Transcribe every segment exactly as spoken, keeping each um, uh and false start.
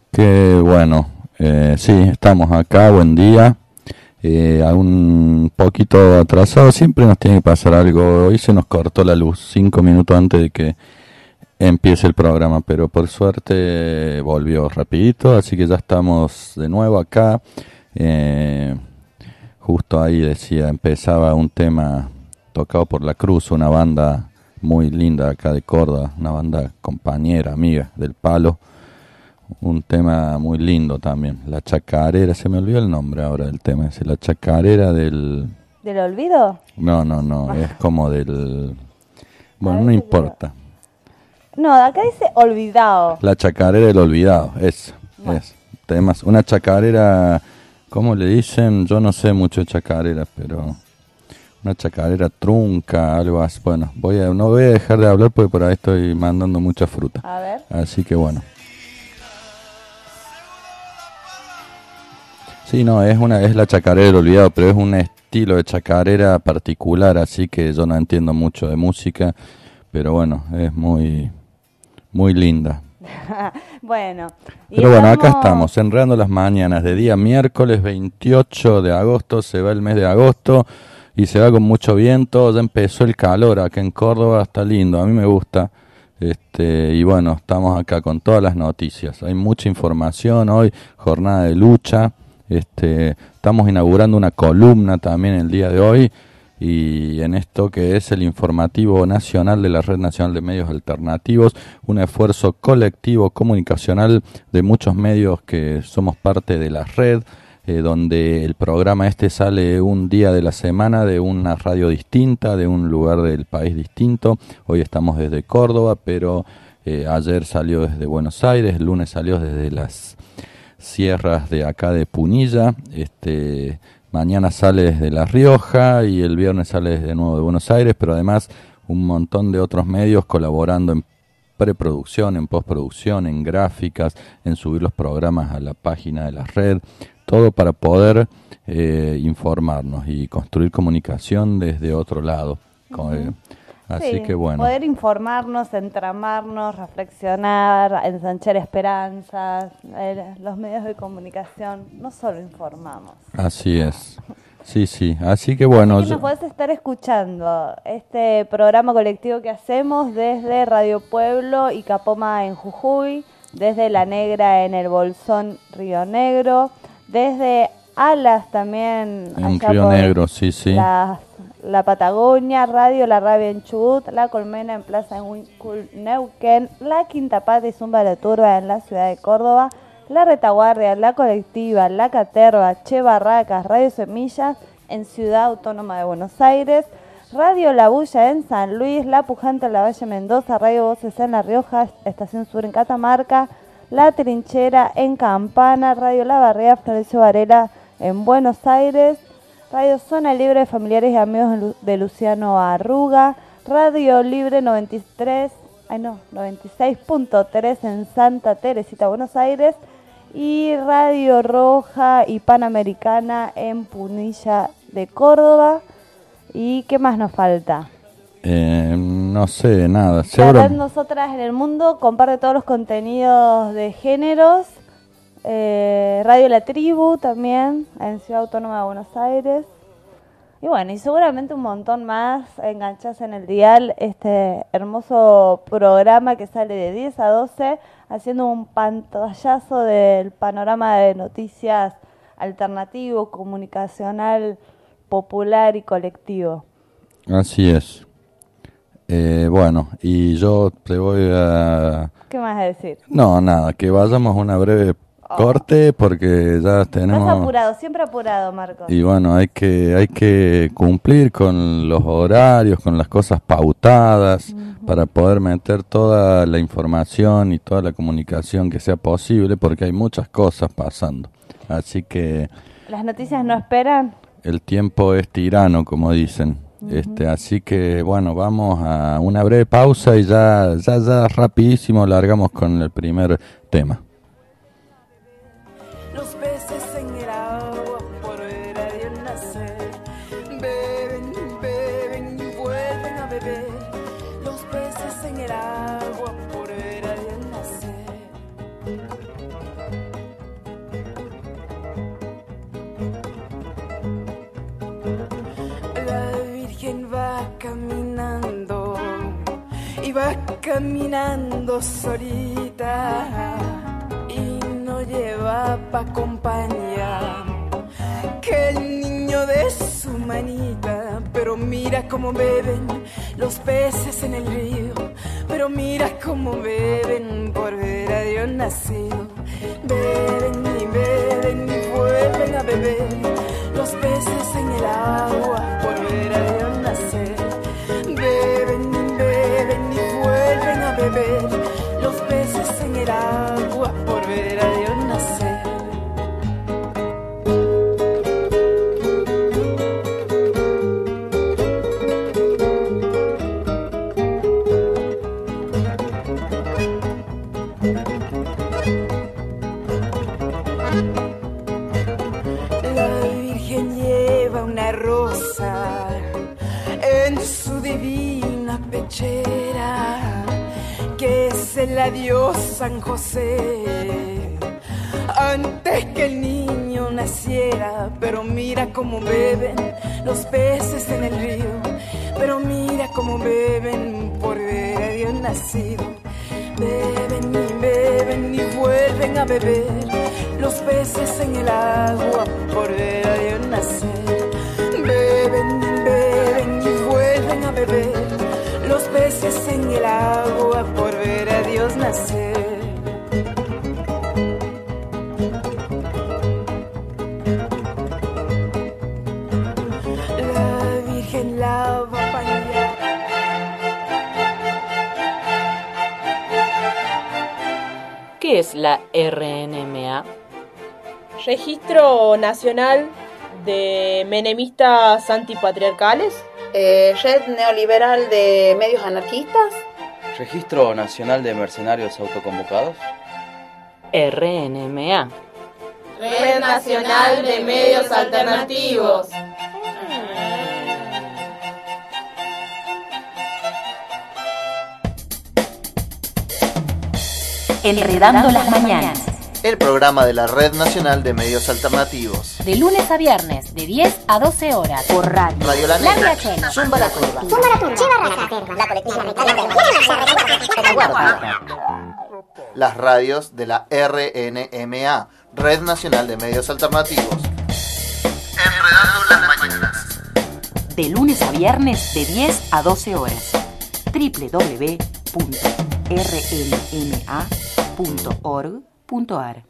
Qué bueno, eh, sí, estamos acá, buen día, eh, aún un poquito atrasado, siempre nos tiene que pasar algo, hoy se nos cortó la luz cinco minutos antes de que empiece el programa, pero por suerte volvió rapidito, así que ya estamos de nuevo acá, eh, justo ahí decía, empezaba un tema tocado por La Cruz, una banda muy linda acá de Córdoba, una banda compañera, amiga del Palo. Un tema muy lindo también, La Chacarera, se me olvidó el nombre ahora del tema, es La Chacarera del... ¿Del olvido? No, no, no, es como del... Bueno, no importa. No, acá dice olvidado. La Chacarera del Olvidado, es, bueno. es. Temas, una chacarera, ¿cómo le dicen? Yo no sé mucho de chacareras, pero... Una chacarera trunca, algo así. Bueno, voy a, no voy a dejar de hablar porque por ahí estoy mandando mucha fruta. A ver. Así que bueno. Sí, no, es una es la chacarera del olvidado, pero es un estilo de chacarera particular, así que yo no entiendo mucho de música, pero bueno, es muy muy linda. Bueno. Pero bueno, acá estamos, enredando las mañanas de día miércoles veintiocho de agosto, se va el mes de agosto y se va con mucho viento, ya empezó el calor acá en Córdoba, está lindo, a mí me gusta. Este, y bueno, estamos acá con todas las noticias, hay mucha información hoy, jornada de lucha. Este, estamos inaugurando una columna también el día de hoy y en esto que es el informativo nacional de la Red Nacional de Medios Alternativos, un esfuerzo colectivo comunicacional de muchos medios que somos parte de la red, eh, donde el programa este sale un día de la semana de una radio distinta, de un lugar del país distinto. Hoy estamos desde Córdoba, pero eh, ayer salió desde Buenos Aires, el lunes salió desde las sierras de acá de Punilla, este, mañana sale desde La Rioja y el viernes sale desde nuevo de Buenos Aires, pero además un montón de otros medios colaborando en preproducción, en postproducción, en gráficas, en subir los programas a la página de la red, todo para poder eh, informarnos y construir comunicación desde otro lado. Uh-huh. eh, Así sí, que bueno. Poder informarnos, entramarnos, reflexionar, ensanchar esperanzas. Eh, los medios de comunicación no solo informamos. Así es. Sí, sí. Así que bueno. Así que nos podés estar escuchando este programa colectivo que hacemos desde Radio Pueblo y Capoma en Jujuy, desde La Negra en el Bolsón Río Negro, desde Alas también. En Río Negro, sí, sí. Las La Patagonia, Radio La Rabia en Chubut, La Colmena en Plaza Neuquén, La Quinta Pata y Zumba la Turba en la ciudad de Córdoba, La Retaguardia, La Colectiva, La Caterva, Che Barracas, Radio Semillas en Ciudad Autónoma de Buenos Aires, Radio La Bulla en San Luis, La Pujante en La Valle Mendoza, Radio Voces en La Rioja, Estación Sur en Catamarca, La Trinchera en Campana, Radio La Barrea, Florencio Varela en Buenos Aires, Radio Zona Libre de Familiares y Amigos de Luciano Arruga, Radio Libre noventa y tres, ay no, noventa y seis punto tres en Santa Teresita, Buenos Aires, y Radio Roja y Panamericana en Punilla de Córdoba. ¿Y qué más nos falta? Eh, no sé, nada. Seguro. Nosotras en el Mundo comparte todos los contenidos de géneros. Eh, Radio La Tribu también en Ciudad Autónoma de Buenos Aires y bueno, y seguramente un montón más. Enganchás en el dial este hermoso programa que sale de diez a doce haciendo un pantallazo del panorama de noticias alternativo, comunicacional, popular y colectivo. Así es. Eh, bueno, y yo te voy a... ¿Qué más a decir? No, nada, que vayamos a una breve corte porque ya tenemos... Más apurado, siempre apurado, Marcos. Y bueno, hay que hay que cumplir con los horarios, con las cosas pautadas, uh-huh, para poder meter toda la información y toda la comunicación que sea posible, porque hay muchas cosas pasando. Así que... ¿Las noticias no esperan? El tiempo es tirano, como dicen. Uh-huh. Este, así que bueno, vamos a una breve pausa y ya, ya, ya rapidísimo largamos con el primer tema. caminando solita y no lleva pa' compañía que el niño de su manita. Pero mira cómo beben los peces en el río, pero mira cómo beben por ver a Dios nacido. Beben y beben y vuelven a beber los peces en el agua por ver a Dios nacer. Beben y beben y vuelven a beber los peces en el agua por ver a Dios nacer. En su divina pechera, que se la dio San José antes que el niño naciera. Pero mira cómo beben los peces en el río, pero mira cómo beben por ver a Dios nacido. Beben y beben y vuelven a beber los peces en el agua por ver a Dios nacer. Beben y beben y vuelven a beber los peces en el agua por ver a Dios nacer. La Virgen la va a bañar. ¿Qué es la R N M A? Registro Nacional de Menemistas Antipatriarcales. Eh, Red Neoliberal de Medios Anarquistas. Registro Nacional de Mercenarios Autoconvocados. R N M A. Red Nacional de Medios Alternativos. Enredando las mañanas. El programa de la Red Nacional de Medios Alternativos. De lunes a viernes, de diez a doce horas. Por radio. Radio La Negra. Zumba la Curva. Zumba la Curva. Lleva Raza. La colectiva. Las radios de la R N M A, Red Nacional de Medios Alternativos. Enredando las mañanas. De lunes a viernes, de diez a doce horas. doble u doble u doble u punto r n m a punto org punto a r.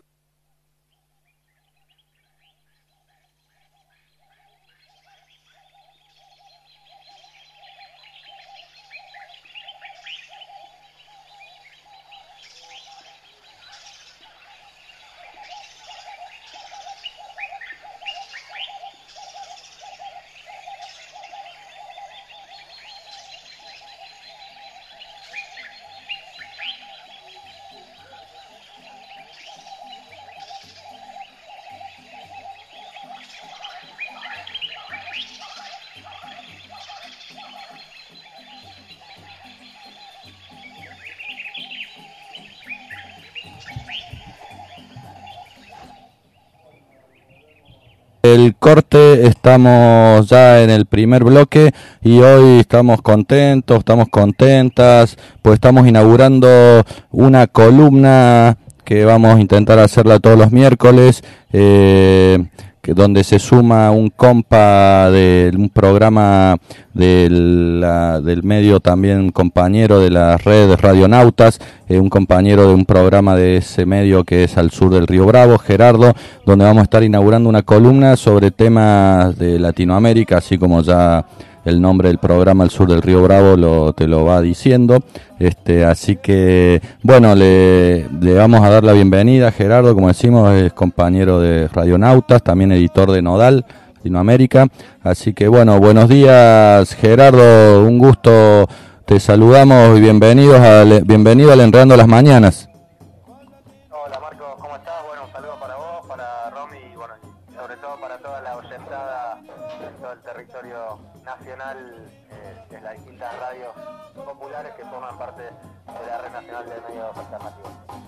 El corte, estamos ya en el primer bloque y hoy estamos contentos, estamos contentas, pues estamos inaugurando una columna que vamos a intentar hacerla todos los miércoles, eh, que donde se suma un compa de un programa de la, del medio, también compañero de la red Radionautas, eh, un compañero de un programa de ese medio que es al sur del Río Bravo, Gerardo, donde vamos a estar inaugurando una columna sobre temas de Latinoamérica, así como ya el nombre del programa al sur del Río Bravo lo, te lo va diciendo. Este, así que, bueno, le, le vamos a dar la bienvenida a Gerardo, como decimos, es compañero de Radionautas, también editor de Nodal Latinoamérica. Así que, bueno, buenos días, Gerardo, un gusto, te saludamos y bienvenidos al, bienvenido al Enredando las Mañanas. Hola Marcos, ¿cómo estás? Bueno, un saludo para vos, para Romy y bueno, sobre todo para toda la oyentada en todo el territorio nacional, eh, de las distintas radios populares que forman parte de la Red Nacional de Medios Alternativos.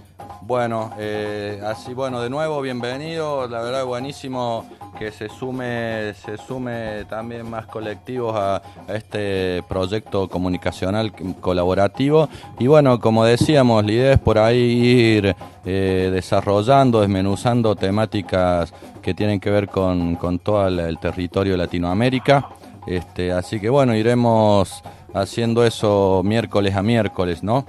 Bueno, eh, así bueno, de nuevo, bienvenido. La verdad, buenísimo que se sume, se sume también más colectivos a, a este proyecto comunicacional colaborativo. Y bueno, como decíamos, la idea es por ahí ir eh, desarrollando, desmenuzando temáticas que tienen que ver con, con todo el, el territorio de Latinoamérica. Este, así que bueno, iremos haciendo eso miércoles a miércoles, ¿no?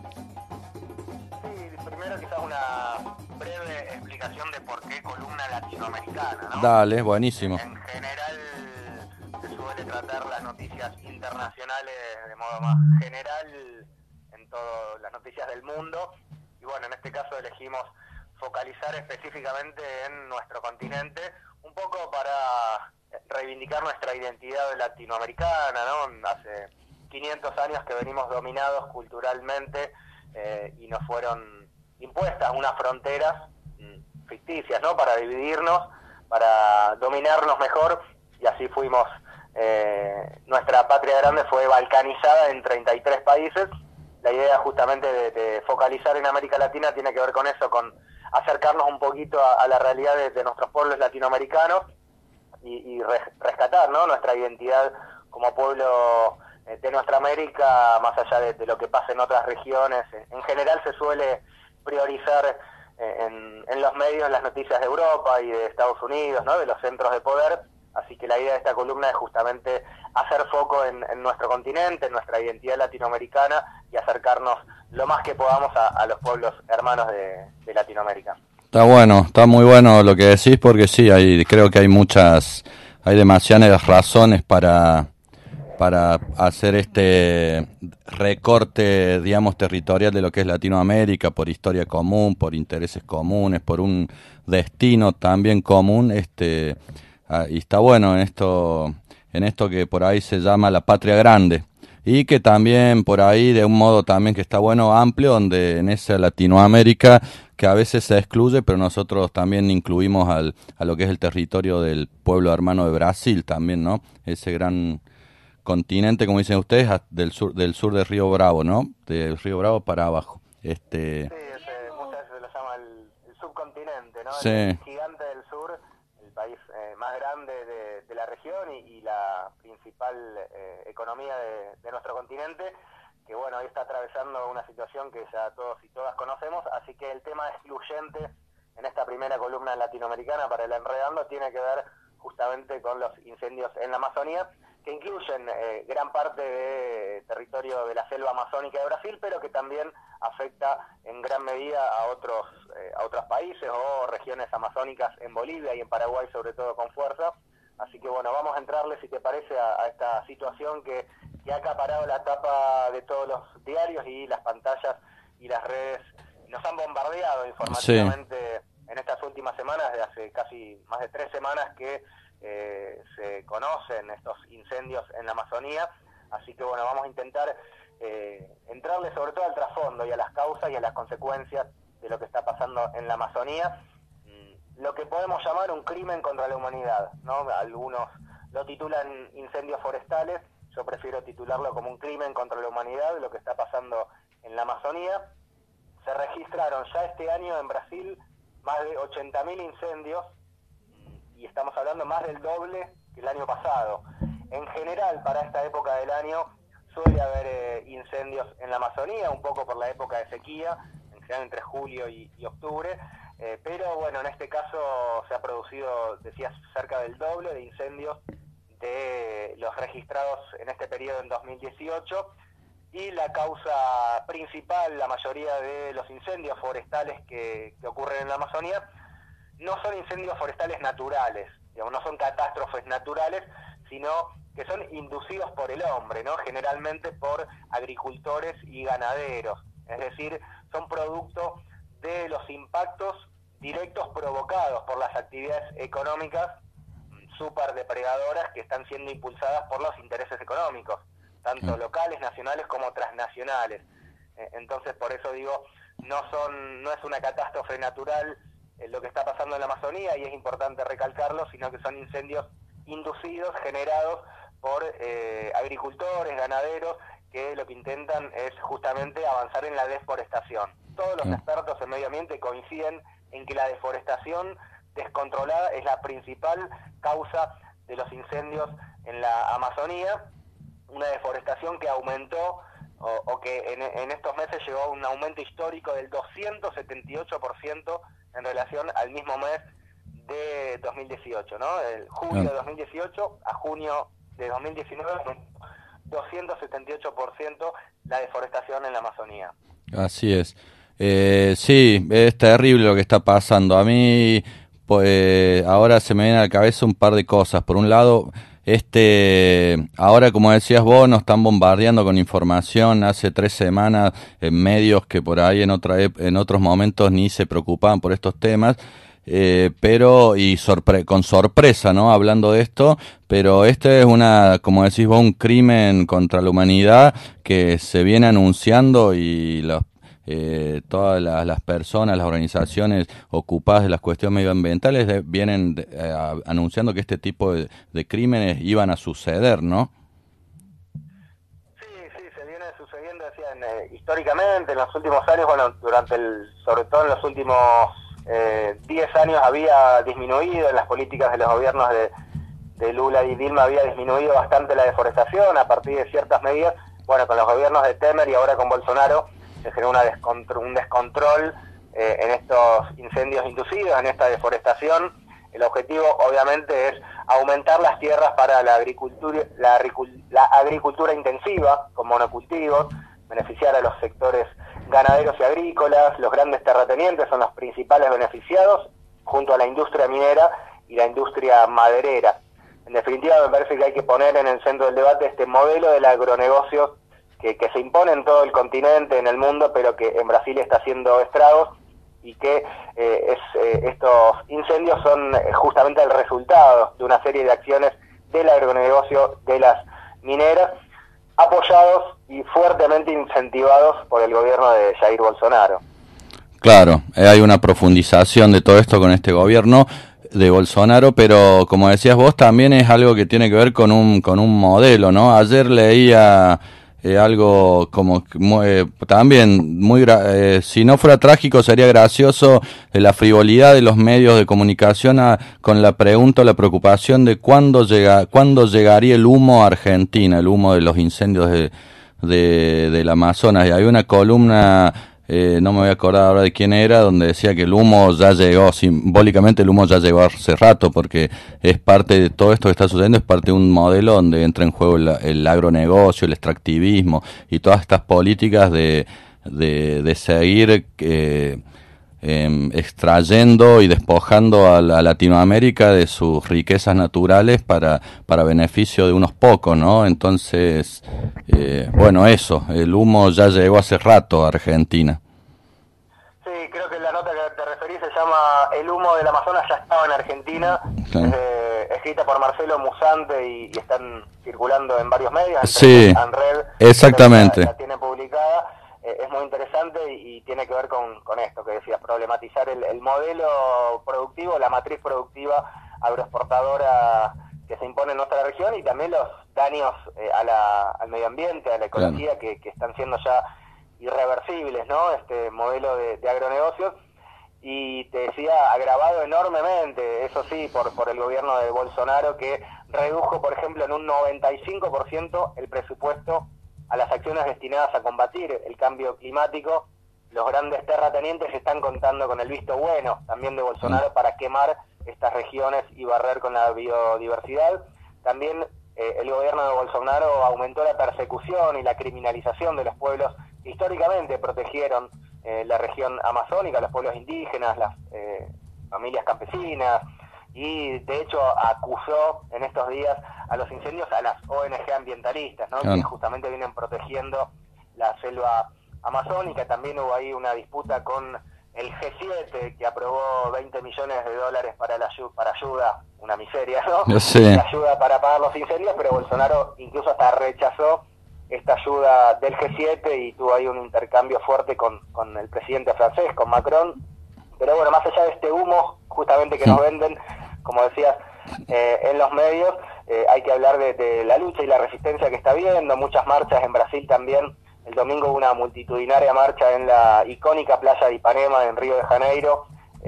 ¿no? Dale, buenísimo. En general se suele tratar las noticias internacionales de modo más general en todas las noticias del mundo y bueno, en este caso elegimos focalizar específicamente en nuestro continente, un poco para reivindicar nuestra identidad latinoamericana, ¿no? Hace quinientos años que venimos dominados culturalmente eh, y nos fueron impuestas unas fronteras mmm, ficticias, ¿no? Para dividirnos, para dominarnos mejor, y así fuimos, eh, nuestra patria grande fue balcanizada en treinta y tres países. La idea justamente de, de focalizar en América Latina tiene que ver con eso, con acercarnos un poquito a, a la realidad de, de nuestros pueblos latinoamericanos y, y rescatar, ¿no? Nuestra identidad como pueblo de nuestra América, más allá de, de lo que pasa en otras regiones. En general se suele priorizar En, en los medios las noticias de Europa y de Estados Unidos, ¿no? De los centros de poder, así que la idea de esta columna es justamente hacer foco en, en nuestro continente, en nuestra identidad latinoamericana y acercarnos lo más que podamos a, a los pueblos hermanos de, de Latinoamérica. Está bueno, está muy bueno lo que decís, porque sí, hay, creo que hay muchas, hay demasiadas razones para... para hacer este recorte, digamos, territorial de lo que es Latinoamérica, por historia común, por intereses comunes, por un destino también común, este, ah, y está bueno en esto, en esto que por ahí se llama la patria grande, y que también por ahí de un modo también que está bueno, amplio, donde en esa Latinoamérica que a veces se excluye, pero nosotros también incluimos al, a lo que es el territorio del pueblo hermano de Brasil también, ¿no? Ese gran continente, como dicen ustedes, del sur del sur del Río Bravo, ¿no? Del Río Bravo para abajo. Este... Sí, ese, muchas veces se lo llama el, el subcontinente, ¿no? Sí. El gigante del sur, el país eh, más grande de, de la región y, y la principal eh, economía de, de nuestro continente, que bueno, hoy está atravesando una situación que ya todos y todas conocemos, así que el tema excluyente en esta primera columna latinoamericana para el Enredando tiene que ver justamente con los incendios en la Amazonía, que incluyen eh, gran parte de territorio de la selva amazónica de Brasil, pero que también afecta en gran medida a otros eh, a otros países o regiones amazónicas en Bolivia y en Paraguay, sobre todo con fuerza. Así que bueno, vamos a entrarle, si te parece, a, a esta situación que, que ha acaparado la tapa de todos los diarios y las pantallas y las redes. Nos han bombardeado informativamente sí. En estas últimas semanas, de hace casi más de tres semanas que Eh, se conocen estos incendios en la Amazonía, así que bueno, vamos a intentar eh, entrarle sobre todo al trasfondo y a las causas y a las consecuencias de lo que está pasando en la Amazonía, mm, lo que podemos llamar un crimen contra la humanidad, ¿no? Algunos lo titulan incendios forestales, yo prefiero titularlo como un crimen contra la humanidad, lo que está pasando en la Amazonía. Se registraron ya este año en Brasil más de ochenta mil incendios, y estamos hablando más del doble que el año pasado. En general, para esta época del año, suele haber eh, incendios en la Amazonía, un poco por la época de sequía, en general entre julio y, y octubre, eh, pero bueno, en este caso se ha producido, decías, cerca del doble de incendios de los registrados en este periodo en dos mil dieciocho, y la causa principal, la mayoría de los incendios forestales que, que ocurren en la Amazonía, no son incendios forestales naturales, digamos, no son catástrofes naturales, sino que son inducidos por el hombre, ¿no? Generalmente por agricultores y ganaderos, es decir, son producto de los impactos directos provocados por las actividades económicas súper depredadoras que están siendo impulsadas por los intereses económicos, tanto locales, nacionales como transnacionales. Entonces, por eso digo, no son, no es una catástrofe natural lo que está pasando en la Amazonía, y es importante recalcarlo, sino que son incendios inducidos, generados por eh, agricultores, ganaderos, que lo que intentan es justamente avanzar en la deforestación. todos los expertos en medio ambiente coinciden en que la deforestación descontrolada es la principal causa de los incendios en la Amazonía, una deforestación que aumentó o, o que en, en estos meses llegó a un aumento histórico del doscientos setenta y ocho por ciento en relación al mismo mes de dos mil dieciocho, ¿no? El julio de dos mil dieciocho a junio de dos mil diecinueve, doscientos setenta y ocho por ciento la deforestación en la Amazonía. Así es. Eh, sí, es terrible lo que está pasando. A mí, pues, ahora se me viene a la cabeza un par de cosas. Por un lado, este, ahora como decías vos, nos están bombardeando con información hace tres semanas en medios que por ahí en otra en otros momentos ni se preocupaban por estos temas. Eh, pero y sorpre con sorpresa, ¿no? Hablando de esto, pero este es una, como decís vos, un crimen contra la humanidad que se viene anunciando y los, eh, todas las, las personas, las organizaciones ocupadas de las cuestiones medioambientales de, vienen de, eh, a, anunciando que este tipo de, de crímenes iban a suceder, ¿no? Sí, sí, se viene sucediendo, decían, eh, históricamente en los últimos años, bueno, durante el, sobre todo en los últimos Eh, diez años había disminuido en las políticas de los gobiernos de, de Lula y Dilma, había disminuido bastante la deforestación a partir de ciertas medidas. Bueno, con los gobiernos de Temer y ahora con Bolsonaro se generó una descontro, un descontrol eh, en estos incendios inducidos, en esta deforestación. El objetivo obviamente es aumentar las tierras para la agricultura, la, la agricultura intensiva con monocultivos, beneficiar a los sectores ganaderos y agrícolas. Los grandes terratenientes son los principales beneficiados, junto a la industria minera y la industria maderera. En definitiva, me parece que hay que poner en el centro del debate este modelo del agronegocio que, que se impone en todo el continente, en el mundo, pero que en Brasil está haciendo estragos, y que eh, es, eh, estos incendios son justamente el resultado de una serie de acciones del agronegocio de las mineras, apoyados y fuertemente incentivados por el gobierno de Jair Bolsonaro. Claro, eh, hay una profundización de todo esto con este gobierno de Bolsonaro, pero como decías vos, también es algo que tiene que ver con un con un modelo, ¿no? Ayer leía eh, algo como eh, también muy eh, si no fuera trágico sería gracioso, eh, la frivolidad de los medios de comunicación a, con la pregunta o la preocupación de cuándo llega cuándo llegaría el humo a Argentina, el humo de los incendios de de del Amazonas. Y hay una columna, eh, no me voy a acordar ahora de quién era, donde decía que el humo ya llegó, simbólicamente el humo ya llegó hace rato, porque es parte de todo esto que está sucediendo, es parte de un modelo donde entra en juego el, el agronegocio, el extractivismo y todas estas políticas de de, de seguir eh, eh, extrayendo y despojando a, la, a Latinoamérica de sus riquezas naturales para para beneficio de unos pocos, ¿no? Entonces, eh, bueno, eso, el humo ya llegó hace rato a Argentina. Sí, creo que la nota que te referís se llama El humo del Amazonas ya estaba en Argentina, sí. Es, eh, escrita por Marcelo Musante y, y están circulando en varios medios, entre sí, ANRED, exactamente. La, la tiene publicada. Eh, es muy interesante y, y tiene que ver con, con esto que decías, problematizar el, el modelo productivo, la matriz productiva agroexportadora que se impone en nuestra región, y también los daños eh, a la, al medio ambiente, a la ecología, claro, que, que están siendo ya irreversibles, ¿no? Este modelo de, de agronegocios, y te decía, agravado enormemente, eso sí, por, por el gobierno de Bolsonaro, que redujo, por ejemplo, en un noventa y cinco por ciento el presupuesto a las acciones destinadas a combatir el cambio climático. Los grandes terratenientes están contando con el visto bueno también de Bolsonaro para quemar estas regiones y barrer con la biodiversidad. También eh, el gobierno de Bolsonaro aumentó la persecución y la criminalización de los pueblos que históricamente protegieron eh, la región amazónica, los pueblos indígenas, las eh, familias campesinas, y de hecho acusó en estos días a los incendios a las O N G ambientalistas, ¿no? Claro. Que justamente vienen protegiendo la selva amazónica. También hubo ahí una disputa con el G siete, que aprobó veinte millones de dólares para la para ayuda, una miseria, ¿no? Sí. Ayuda para pagar los incendios, pero Bolsonaro incluso hasta rechazó esta ayuda del G siete y tuvo ahí un intercambio fuerte con, con el presidente francés, con Macron. Pero bueno, más allá de este humo justamente que nos venden, como decías, eh, en los medios, eh, hay que hablar de, de la lucha y la resistencia que está habiendo, muchas marchas en Brasil también el domingo hubo una multitudinaria marcha en la icónica playa de Ipanema en Río de Janeiro,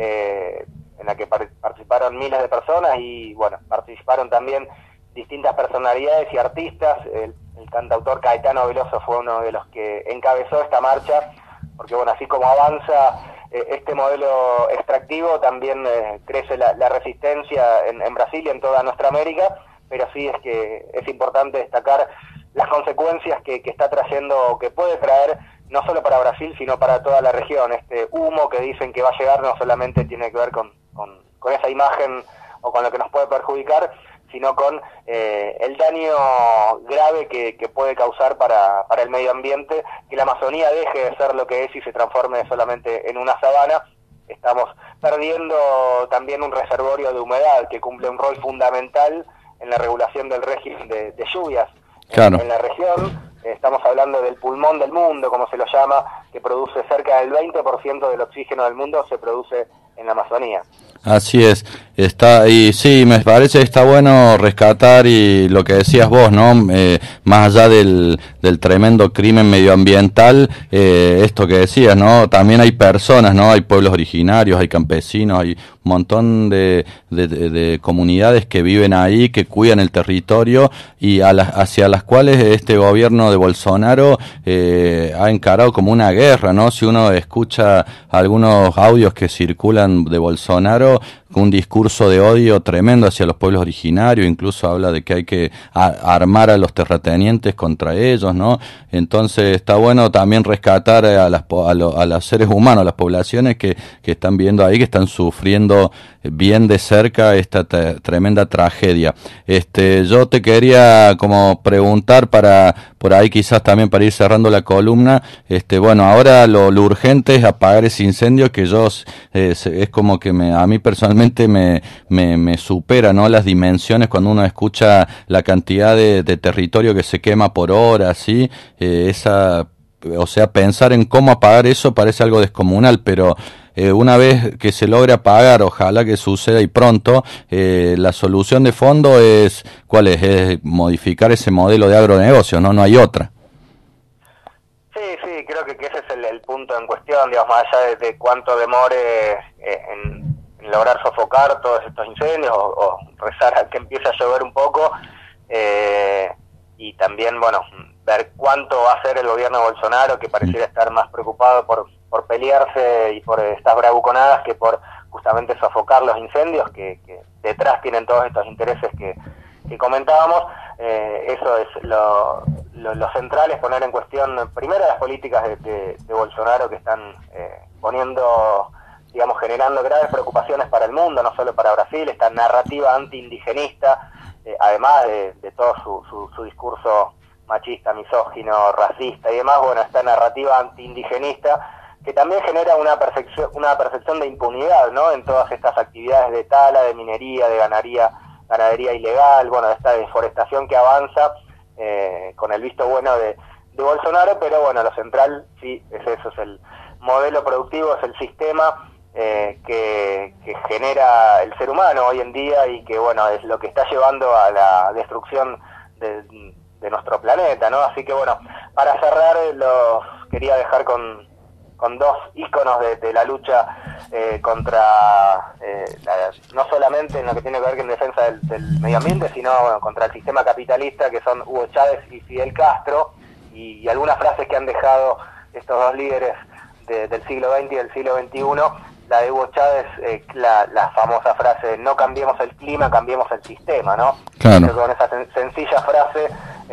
eh, en la que par- participaron miles de personas y bueno, participaron también distintas personalidades y artistas. El, el cantautor Caetano Veloso fue uno de los que encabezó esta marcha, porque bueno, así como avanza eh, este modelo extractivo, también eh, crece la, la resistencia en, en Brasil y en toda nuestra América, pero sí es que es importante destacar las consecuencias que, que está trayendo, que puede traer no solo para Brasil, sino para toda la región. Este humo que dicen que va a llegar no solamente tiene que ver con, con, con esa imagen o con lo que nos puede perjudicar, sino con eh, el daño grave que, que puede causar para, para el medio ambiente, que la Amazonía deje de ser lo que es y se transforme solamente en una sabana. Estamos perdiendo también un reservorio de humedad que cumple un rol fundamental en la regulación del régimen de, de lluvias. Claro. En, en la región. Estamos hablando del pulmón del mundo, como se lo llama, que produce cerca del veinte por ciento del oxígeno del mundo, se produce en la Amazonía. Así es, está y sí, me parece que está bueno rescatar y lo que decías vos, ¿no? Eh, más allá del, del tremendo crimen medioambiental, eh, esto que decías, ¿no? También hay personas, ¿no? Hay pueblos originarios, hay campesinos, hay un montón de, de, de, de comunidades que viven ahí, que cuidan el territorio y a las, hacia las cuales este gobierno de Bolsonaro eh, ha encarado como una guerra, ¿no? Si uno escucha algunos audios que circulan de Bolsonaro, un discurso de odio tremendo hacia los pueblos originarios, incluso habla de que hay que a, armar a los terratenientes contra ellos, ¿no? Entonces está bueno también rescatar a, las, a, lo, a los seres humanos, a las poblaciones que, que están viendo ahí, que están sufriendo bien de cerca esta te, tremenda tragedia. Este, yo te quería como preguntar para, por ahí quizás también para ir cerrando la columna, este, bueno, ahora lo, lo urgente es apagar ese incendio que yo, eh, es como que me, a mí personalmente Me, me, me supera, ¿no? Las dimensiones cuando uno escucha la cantidad de, de territorio que se quema por hora, ¿sí? Eh, esa, o sea, pensar en cómo apagar eso parece algo descomunal, pero eh, una vez que se logre apagar, ojalá que suceda y pronto, eh, la solución de fondo es, ¿cuál es? Es modificar ese modelo de agronegocio, ¿no? No hay otra. Sí, sí, creo que, que ese es el, el punto en cuestión, digamos, más allá de, de cuánto demore eh, en lograr sofocar todos estos incendios o, o rezar a que empiece a llover un poco eh, y también, bueno, ver cuánto va a hacer el gobierno de Bolsonaro, que pareciera estar más preocupado por, por pelearse y por estas bravuconadas que por justamente sofocar los incendios, que, que detrás tienen todos estos intereses que, que comentábamos. Eh, eso es lo, lo, lo central, es poner en cuestión primero las políticas de, de, de Bolsonaro, que están eh, poniendo, digamos, generando graves preocupaciones para el mundo, no solo para Brasil, esta narrativa anti-indigenista, eh, además de, de todo su, su, su discurso machista, misógino, racista y demás, bueno, esta narrativa anti-indigenista que también genera una percepción, una percepción de impunidad, ¿no? En todas estas actividades de tala, de minería, de ganadería, ganadería ilegal, bueno, esta deforestación que avanza eh, con el visto bueno de, de Bolsonaro, pero bueno, lo central sí es eso, es el modelo productivo, es el sistema Eh, que, que genera el ser humano hoy en día y que, bueno, es lo que está llevando a la destrucción de, de nuestro planeta, ¿no? Así que, bueno, para cerrar, los quería dejar con, con dos íconos de, de la lucha eh, contra, eh, la, no solamente en lo que tiene que ver con defensa del, del medio ambiente, sino, bueno, contra el sistema capitalista, que son Hugo Chávez y Fidel Castro, y, y algunas frases que han dejado estos dos líderes de, del siglo veinte y del siglo veintiuno. La de Hugo Chávez, eh, la, la famosa frase, no cambiemos el clima, cambiemos el sistema, ¿no? Claro. Creo que con esa sen sencilla frase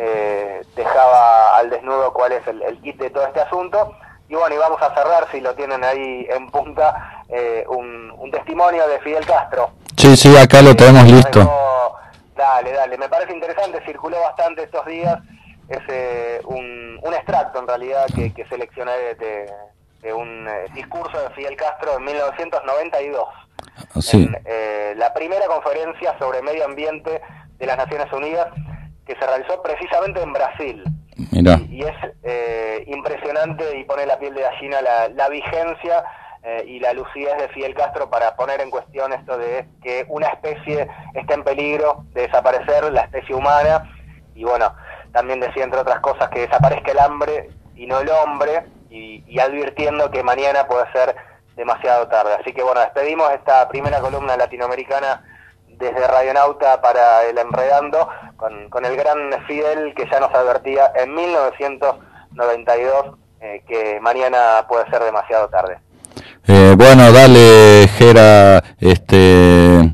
eh, dejaba al desnudo cuál es el, el kit de todo este asunto. Y bueno, y vamos a cerrar, si lo tienen ahí en punta, eh, un, un testimonio de Fidel Castro. Sí, sí, acá lo tenemos eh, listo. Dejó, dale, dale, me parece interesante, circuló bastante estos días, es eh, un, un extracto en realidad que, que seleccioné de... de de un eh, discurso de Fidel Castro en mil novecientos noventa y dos, sí. en eh, la primera conferencia sobre medio ambiente de las Naciones Unidas, que se realizó precisamente en Brasil. Mirá. Y, y es eh, impresionante y pone la piel de gallina la, la vigencia eh, y la lucidez de Fidel Castro para poner en cuestión esto de que una especie está en peligro de desaparecer, la especie humana, y bueno, también decía entre otras cosas que desaparezca el hambre y no el hombre, y, y advirtiendo que mañana puede ser demasiado tarde. Así que bueno, despedimos esta primera columna latinoamericana desde Radionauta para el Enredando, con, con el gran Fidel, que ya nos advertía en mil novecientos noventa y dos eh, que mañana puede ser demasiado tarde. Eh, bueno, dale, Gera, este...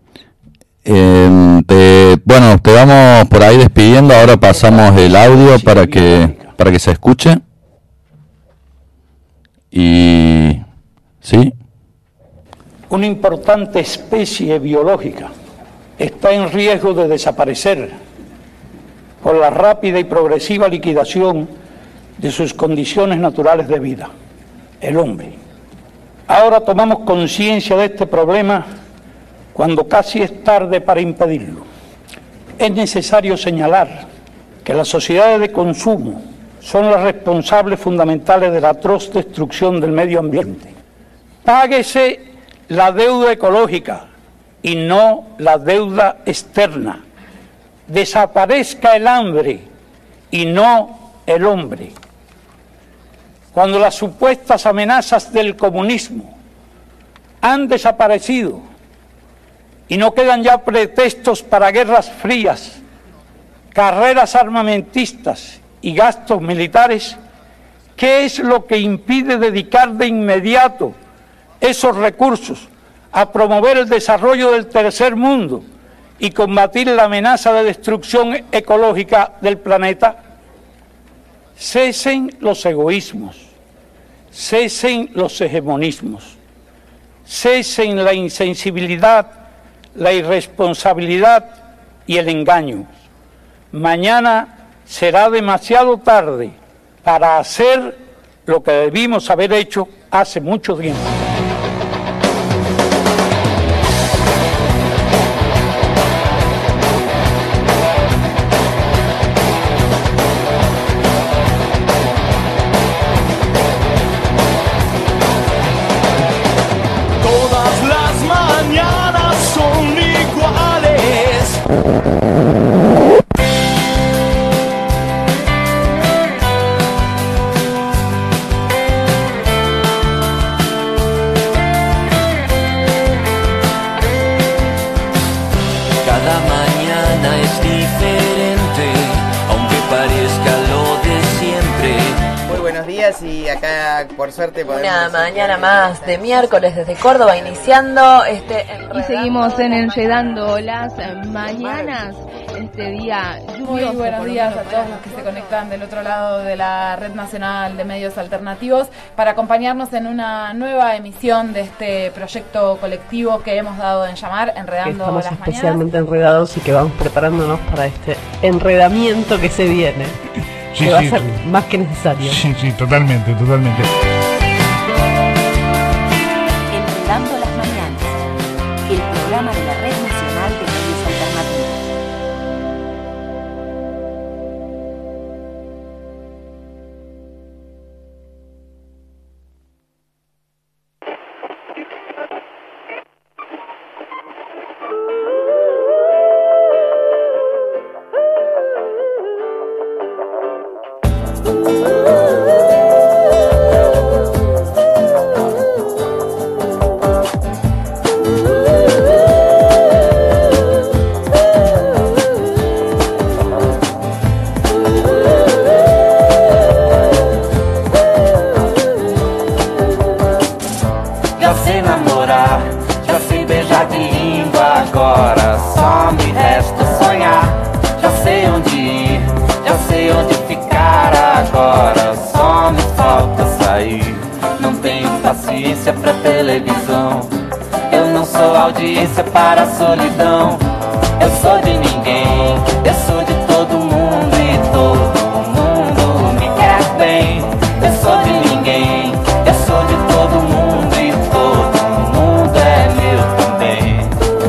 Eh, te, bueno, te vamos por ahí despidiendo. Ahora pasamos el audio para que para que se escuche. Y sí. Una importante especie biológica está en riesgo de desaparecer por la rápida y progresiva liquidación de sus condiciones naturales de vida, el hombre. Ahora tomamos conciencia de este problema cuando casi es tarde para impedirlo. Es necesario señalar que las sociedades de consumo son las responsables fundamentales de la atroz destrucción del medio ambiente. Páguese la deuda ecológica y no la deuda externa. Desaparezca el hambre y no el hombre. Cuando las supuestas amenazas del comunismo han desaparecido y no quedan ya pretextos para guerras frías, carreras armamentistas y gastos militares, ¿qué es lo que impide dedicar de inmediato esos recursos a promover el desarrollo del tercer mundo y combatir la amenaza de destrucción ecológica del planeta? Cesen los egoísmos, cesen los hegemonismos, cesen la insensibilidad, la irresponsabilidad y el engaño. Mañana será demasiado tarde para hacer lo que debimos haber hecho hace mucho tiempo. Y acá por suerte podemos... Una mañana más de miércoles desde Córdoba iniciando este y seguimos en Enredando las Mañanas, este día lluvioso. Muy buenos días a todos los que se conectan del otro lado de la Red Nacional de Medios Alternativos para acompañarnos en una nueva emisión de este proyecto colectivo que hemos dado en llamar Enredando Estamos las Mañanas. Especialmente enredados y que vamos preparándonos para este enredamiento que se viene. Sí, que va sí, a ser más que necesario. Sí, sí, totalmente, totalmente. Enredando las Mañanas, el programa de la Red Nacional de Medios Alternativos. Para a solidão, eu sou de ninguém, eu sou de todo mundo e todo mundo me quer bem. Eu sou de ninguém, eu sou de todo mundo e todo mundo é meu também.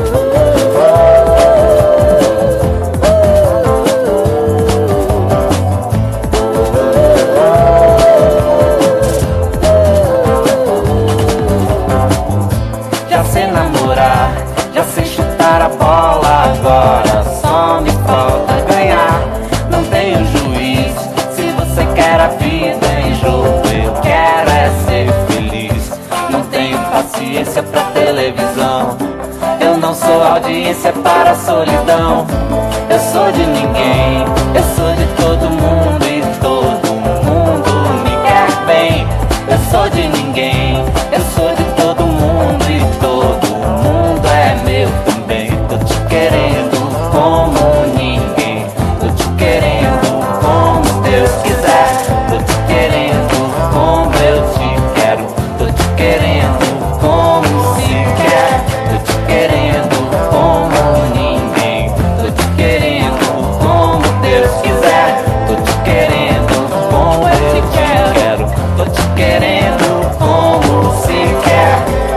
Já sei namorar, já sei chutar a bola, agora só me falta ganhar. Não tenho juiz, se você quer a vida audiência pra televisão. Eu não sou audiência para a solidão. Eu sou de ninguém, eu sou de todo mundo e todo mundo me quer bem. Eu sou de ninguém, eu sou de todo mundo e todo mundo é meu também. Tô te querendo como ninguém, tô te querendo como Deus quiser. Tô te querendo como eu te quero, tô te querendo como se quer. Tô te querendo como ninguém, tô te querendo como Deus quiser. Tô te querendo como eu te quero, tô te querendo como se quer.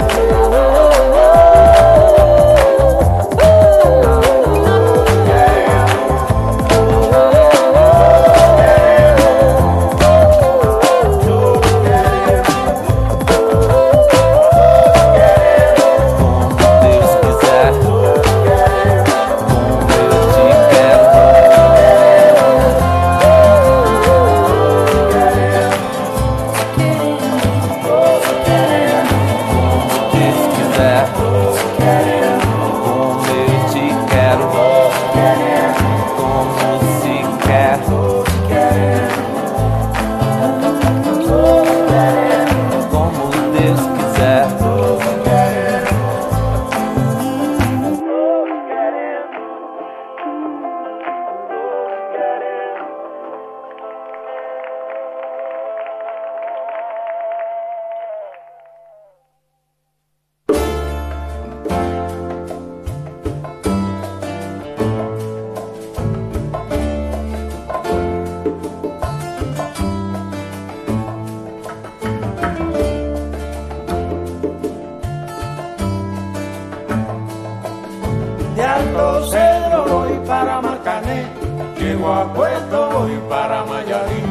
De Alto Cedro voy para Marcané, llego a Puerto voy para Mayarí.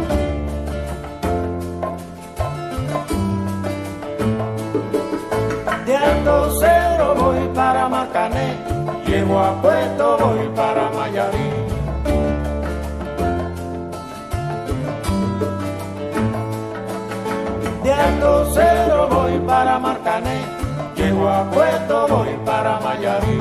De Alto Cedro voy para Marcané, llego a Puerto voy para Mayarí. De Alto Cedro voy para Marcané, llego a Puerto voy para Mayarí.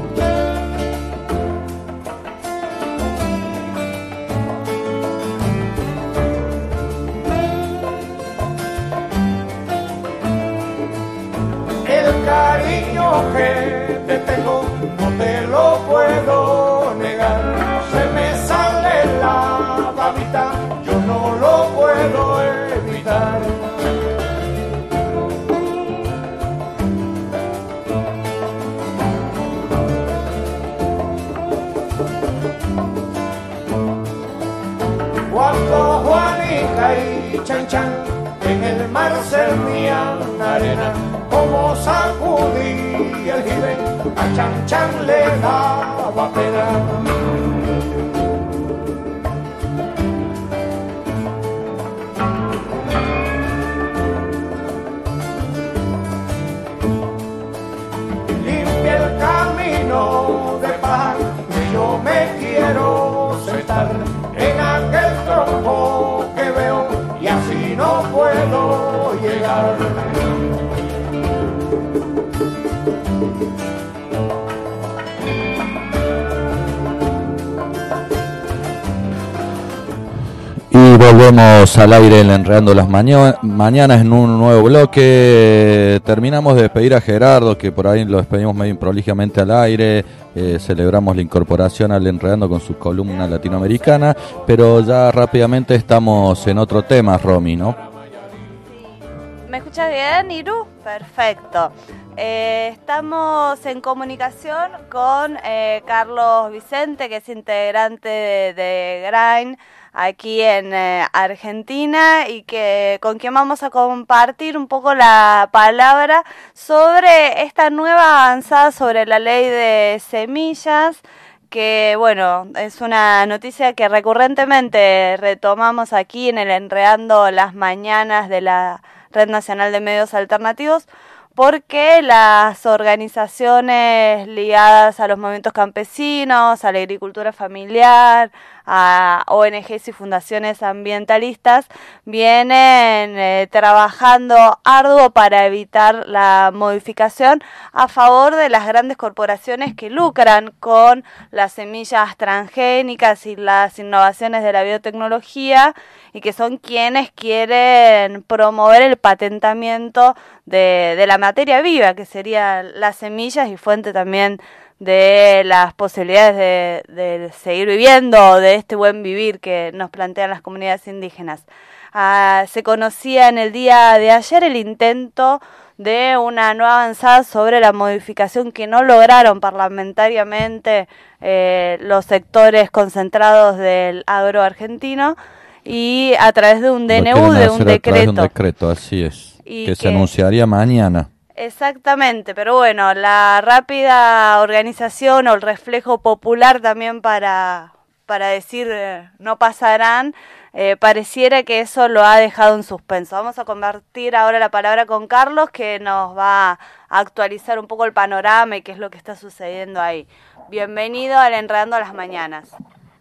El cariño que te tengo no te lo puedo negar. Se me sale la babita, yo no lo puedo evitar. Cuando Juanica y Chan Chan en el mar servían arena, como sacudí el jibe, a Chan Chan le daba pena. Limpia el camino de paz, que yo me quiero sentar en aquel tronco que veo y así no puedo llegar. Y volvemos al aire en Enredando las Maño- Mañanas en un nuevo bloque. Terminamos de despedir a Gerardo, que por ahí lo despedimos medio improlijamente al aire. Eh, celebramos la incorporación al Enredando con su columna latinoamericana, pero ya rápidamente estamos en otro tema, Romy, ¿no? ¿Me escuchas bien, Iru? Perfecto. Eh, estamos en comunicación con eh, Carlos Vicente, que es integrante de, de Grind aquí en eh, Argentina, y que con quien vamos a compartir un poco la palabra sobre esta nueva avanzada sobre la ley de semillas, que bueno, es una noticia que recurrentemente retomamos aquí en el Enredando las Mañanas de la Red Nacional de Medios Alternativos, porque las organizaciones ligadas a los movimientos campesinos, a la agricultura familiar, a O N Ges y fundaciones ambientalistas, vienen eh, trabajando arduo para evitar la modificación a favor de las grandes corporaciones que lucran con las semillas transgénicas y las innovaciones de la biotecnología, y que son quienes quieren promover el patentamiento de, de la materia viva, que serían las semillas y fuente también de las posibilidades de, de seguir viviendo, de este buen vivir que nos plantean las comunidades indígenas. Ah, se conocía en el día de ayer el intento de una nueva avanzada sobre la modificación que no lograron parlamentariamente eh, los sectores concentrados del agro argentino, y a través de un D N U, de un decreto. De un decreto, así es, y que, que se anunciaría mañana. Exactamente, pero bueno, la rápida organización o el reflejo popular también para, para decir eh, no pasarán, eh, pareciera que eso lo ha dejado en suspenso. Vamos a compartir ahora la palabra con Carlos, que nos va a actualizar un poco el panorama y qué es lo que está sucediendo ahí. Bienvenido al Enredando a las Mañanas.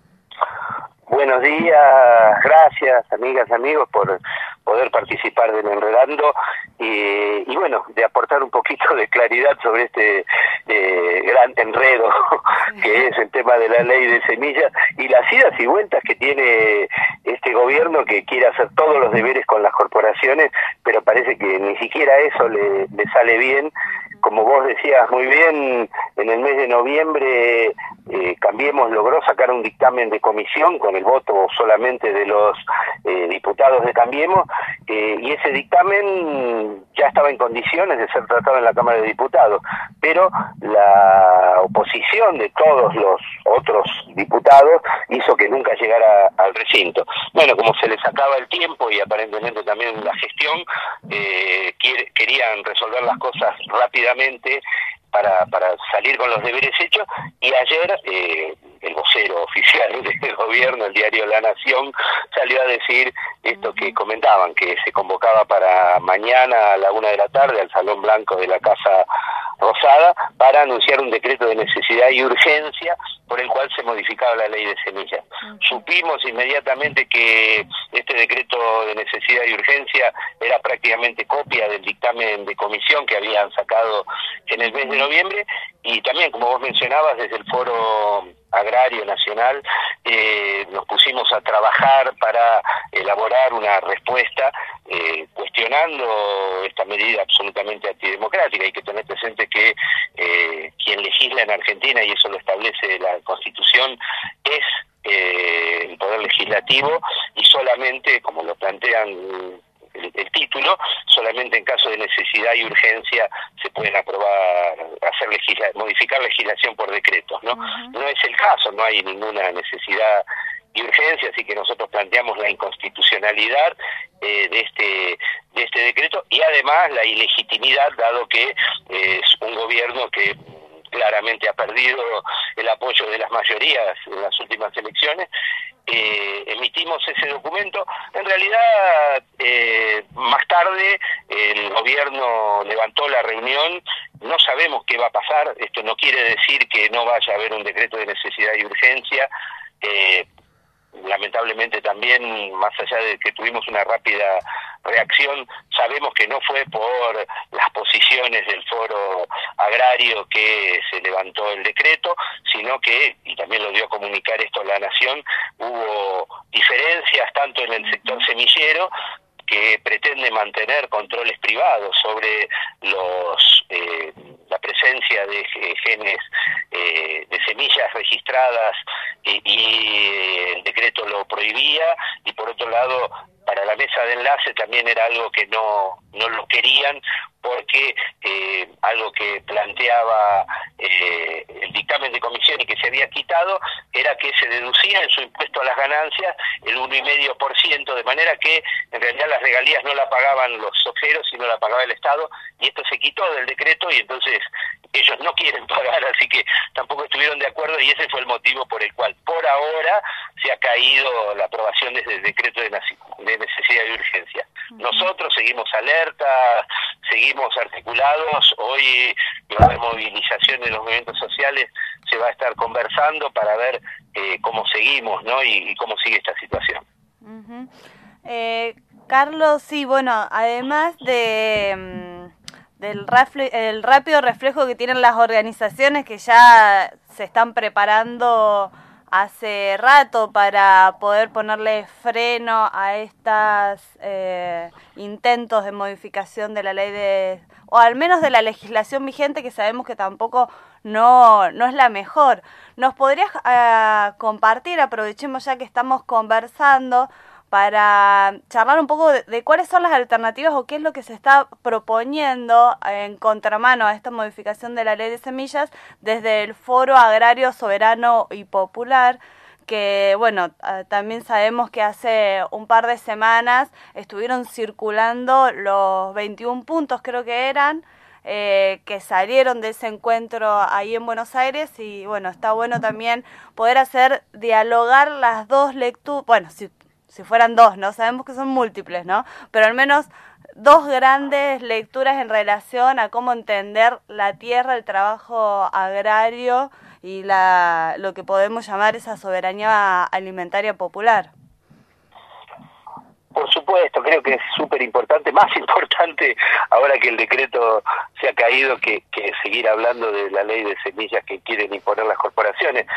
Buenos días, gracias amigas, amigos por poder participar del Enredando y, y bueno, de aportar un poquito de claridad sobre este eh, gran enredo que es el tema de la ley de semillas y las idas y vueltas que tiene este gobierno, que quiere hacer todos los deberes con las corporaciones, pero parece que ni siquiera eso le, le sale bien. Como vos decías muy bien, en el mes de noviembre eh, Cambiemos logró sacar un dictamen de comisión con el voto solamente de los eh, diputados de Cambiemos, eh, y ese dictamen ya estaba en condiciones de ser tratado en la Cámara de Diputados, pero la oposición de todos los otros diputados hizo que nunca llegara al recinto. Bueno, como se les acaba el tiempo y aparentemente también la gestión, eh, quiere, querían resolver las cosas rápidamente para, para salir con los deberes hechos, y ayer eh, el vocero oficial del gobierno, el diario La Nación, salió a decir esto que comentaban, que se convocaba para mañana a la una de la tarde al Salón Blanco de la Casa Rosada para anunciar un decreto de necesidad y urgencia por el cual se modificaba la ley de semillas. Uh-huh. Supimos inmediatamente que este decreto de necesidad y urgencia era prácticamente copia del dictamen de comisión que habían sacado en el mes de noviembre, y también, como vos mencionabas, desde el Foro Agrario Nacional eh, nos pusimos a trabajar para elaborar una respuesta eh, cuestionando esta medida absolutamente antidemocrática. Hay que tener presente que eh, quien legisla en Argentina, y eso lo establece la Constitución, es eh, el Poder Legislativo, y solamente, como lo plantean el, el título, solamente en caso de necesidad y urgencia se pueden aprobar, hacer legisla, modificar legislación por decretos, ¿no? Uh-huh. No es el caso, no hay ninguna necesidad y urgencia, así que nosotros planteamos la inconstitucionalidad eh, de este de este decreto, y además la ilegitimidad, dado que eh, es un gobierno que claramente ha perdido el apoyo de las mayorías en las últimas elecciones. Eh, emitimos ese documento. En realidad, eh, más tarde el gobierno levantó la reunión. No sabemos qué va a pasar. Esto no quiere decir que no vaya a haber un decreto de necesidad y urgencia. Eh, lamentablemente también, más allá de que tuvimos una rápida reacción, sabemos que no fue por las posiciones del Foro Agrario que se levantó el decreto, sino que, y también lo dio a comunicar esto La Nación, hubo diferencias tanto en el sector semillero, que pretende mantener controles privados sobre los eh, la presencia de genes eh, de semillas registradas, y, y el decreto lo prohibía, y por otro lado para la mesa de enlace también era algo que no no lo querían, porque eh, algo que planteaba eh, el dictamen de comisión y que se había quitado era que se deducía en su impuesto a las ganancias el uno coma cinco por ciento, de manera que en realidad las regalías no la pagaban los sojeros, sino la pagaba el Estado, y esto se quitó del decreto, y entonces ellos no quieren pagar, así que tampoco estuvieron de acuerdo y ese fue el motivo por el cual por ahora se ha caído la aprobación desde el decreto de, de necesidad y urgencia. Nosotros seguimos alerta, seguimos articulados, hoy en la movilización de los movimientos sociales se va a estar conversando para ver eh, cómo seguimos, ¿no? Y, y cómo sigue esta situación. Uh-huh. eh, Carlos, sí, bueno, además de... del rafle, el rápido reflejo que tienen las organizaciones que ya se están preparando hace rato para poder ponerle freno a estos eh, intentos de modificación de la ley de, o al menos de la legislación vigente, que sabemos que tampoco no, no es la mejor. ¿Nos podrías eh, compartir, aprovechemos ya que estamos conversando, para charlar un poco de, de cuáles son las alternativas o qué es lo que se está proponiendo en contramano a esta modificación de la ley de semillas desde el Foro Agrario Soberano y Popular, que bueno, también sabemos que hace un par de semanas estuvieron circulando los veintiún puntos, creo que eran, eh, que salieron de ese encuentro ahí en Buenos Aires, y bueno, está bueno también poder hacer dialogar las dos lecturas, bueno, si si fueran dos, ¿no? Sabemos que son múltiples, ¿no? Pero al menos dos grandes lecturas en relación a cómo entender la tierra, el trabajo agrario y la lo que podemos llamar esa soberanía alimentaria popular. Por supuesto, creo que es súper importante, más importante ahora que el decreto se ha caído que, que seguir hablando de la ley de semillas que quieren imponer las corporaciones.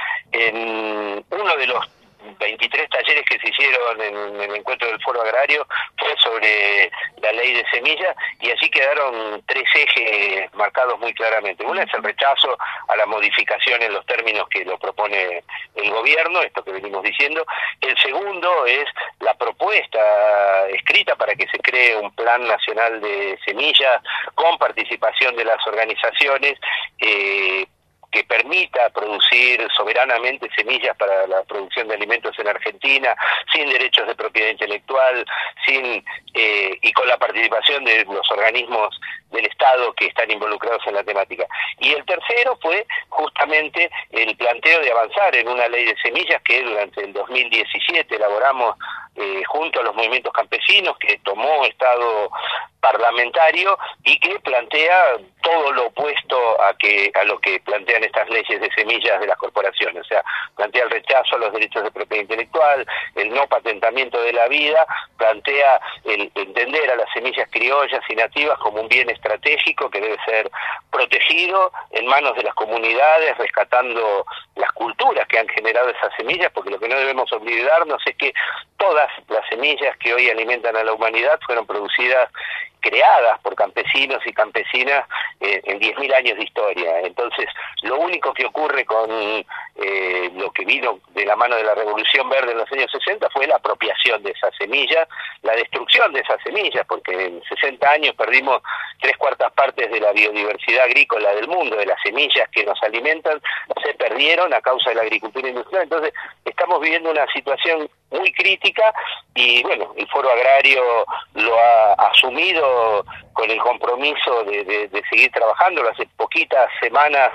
En uno de los veintitrés talleres que se hicieron en, en el encuentro del Foro Agrario fue sobre la ley de semillas, y allí quedaron tres ejes marcados muy claramente. Uno es el rechazo a la modificación en los términos que lo propone el gobierno, esto que venimos diciendo. El segundo es la propuesta escrita para que se cree un plan nacional de semillas con participación de las organizaciones, eh, que permita producir soberanamente semillas para la producción de alimentos en Argentina, sin derechos de propiedad intelectual, sin eh, y con la participación de los organismos del Estado que están involucrados en la temática. Y el tercero fue justamente el planteo de avanzar en una ley de semillas que durante el dos mil diecisiete elaboramos eh, junto a los movimientos campesinos, que tomó estado parlamentario y que plantea todo lo opuesto a que a lo que plantean estas leyes de semillas de las corporaciones. O sea, plantea el rechazo a los derechos de propiedad intelectual, el no patentamiento de la vida, plantea el entender a las semillas criollas y nativas como un bien estratégico que debe ser protegido en manos de las comunidades, rescatando las culturas que han generado esas semillas, porque lo que no debemos olvidarnos es que todas las semillas que hoy alimentan a la humanidad fueron producidas, creadas por campesinos y campesinas eh, en diez mil años de historia. Entonces, lo único que ocurre con eh, lo que vino de la mano de la Revolución Verde en los años sesenta fue la apropiación de esas semillas, la destrucción de esas semillas, porque en sesenta años perdimos tres cuartas partes de la biodiversidad agrícola del mundo, de las semillas que nos alimentan, se perdieron a causa de la agricultura industrial. Entonces, estamos viviendo una situación muy crítica y, bueno, el Foro Agrario lo ha asumido con el compromiso de, de, de seguir trabajando. Hace poquitas semanas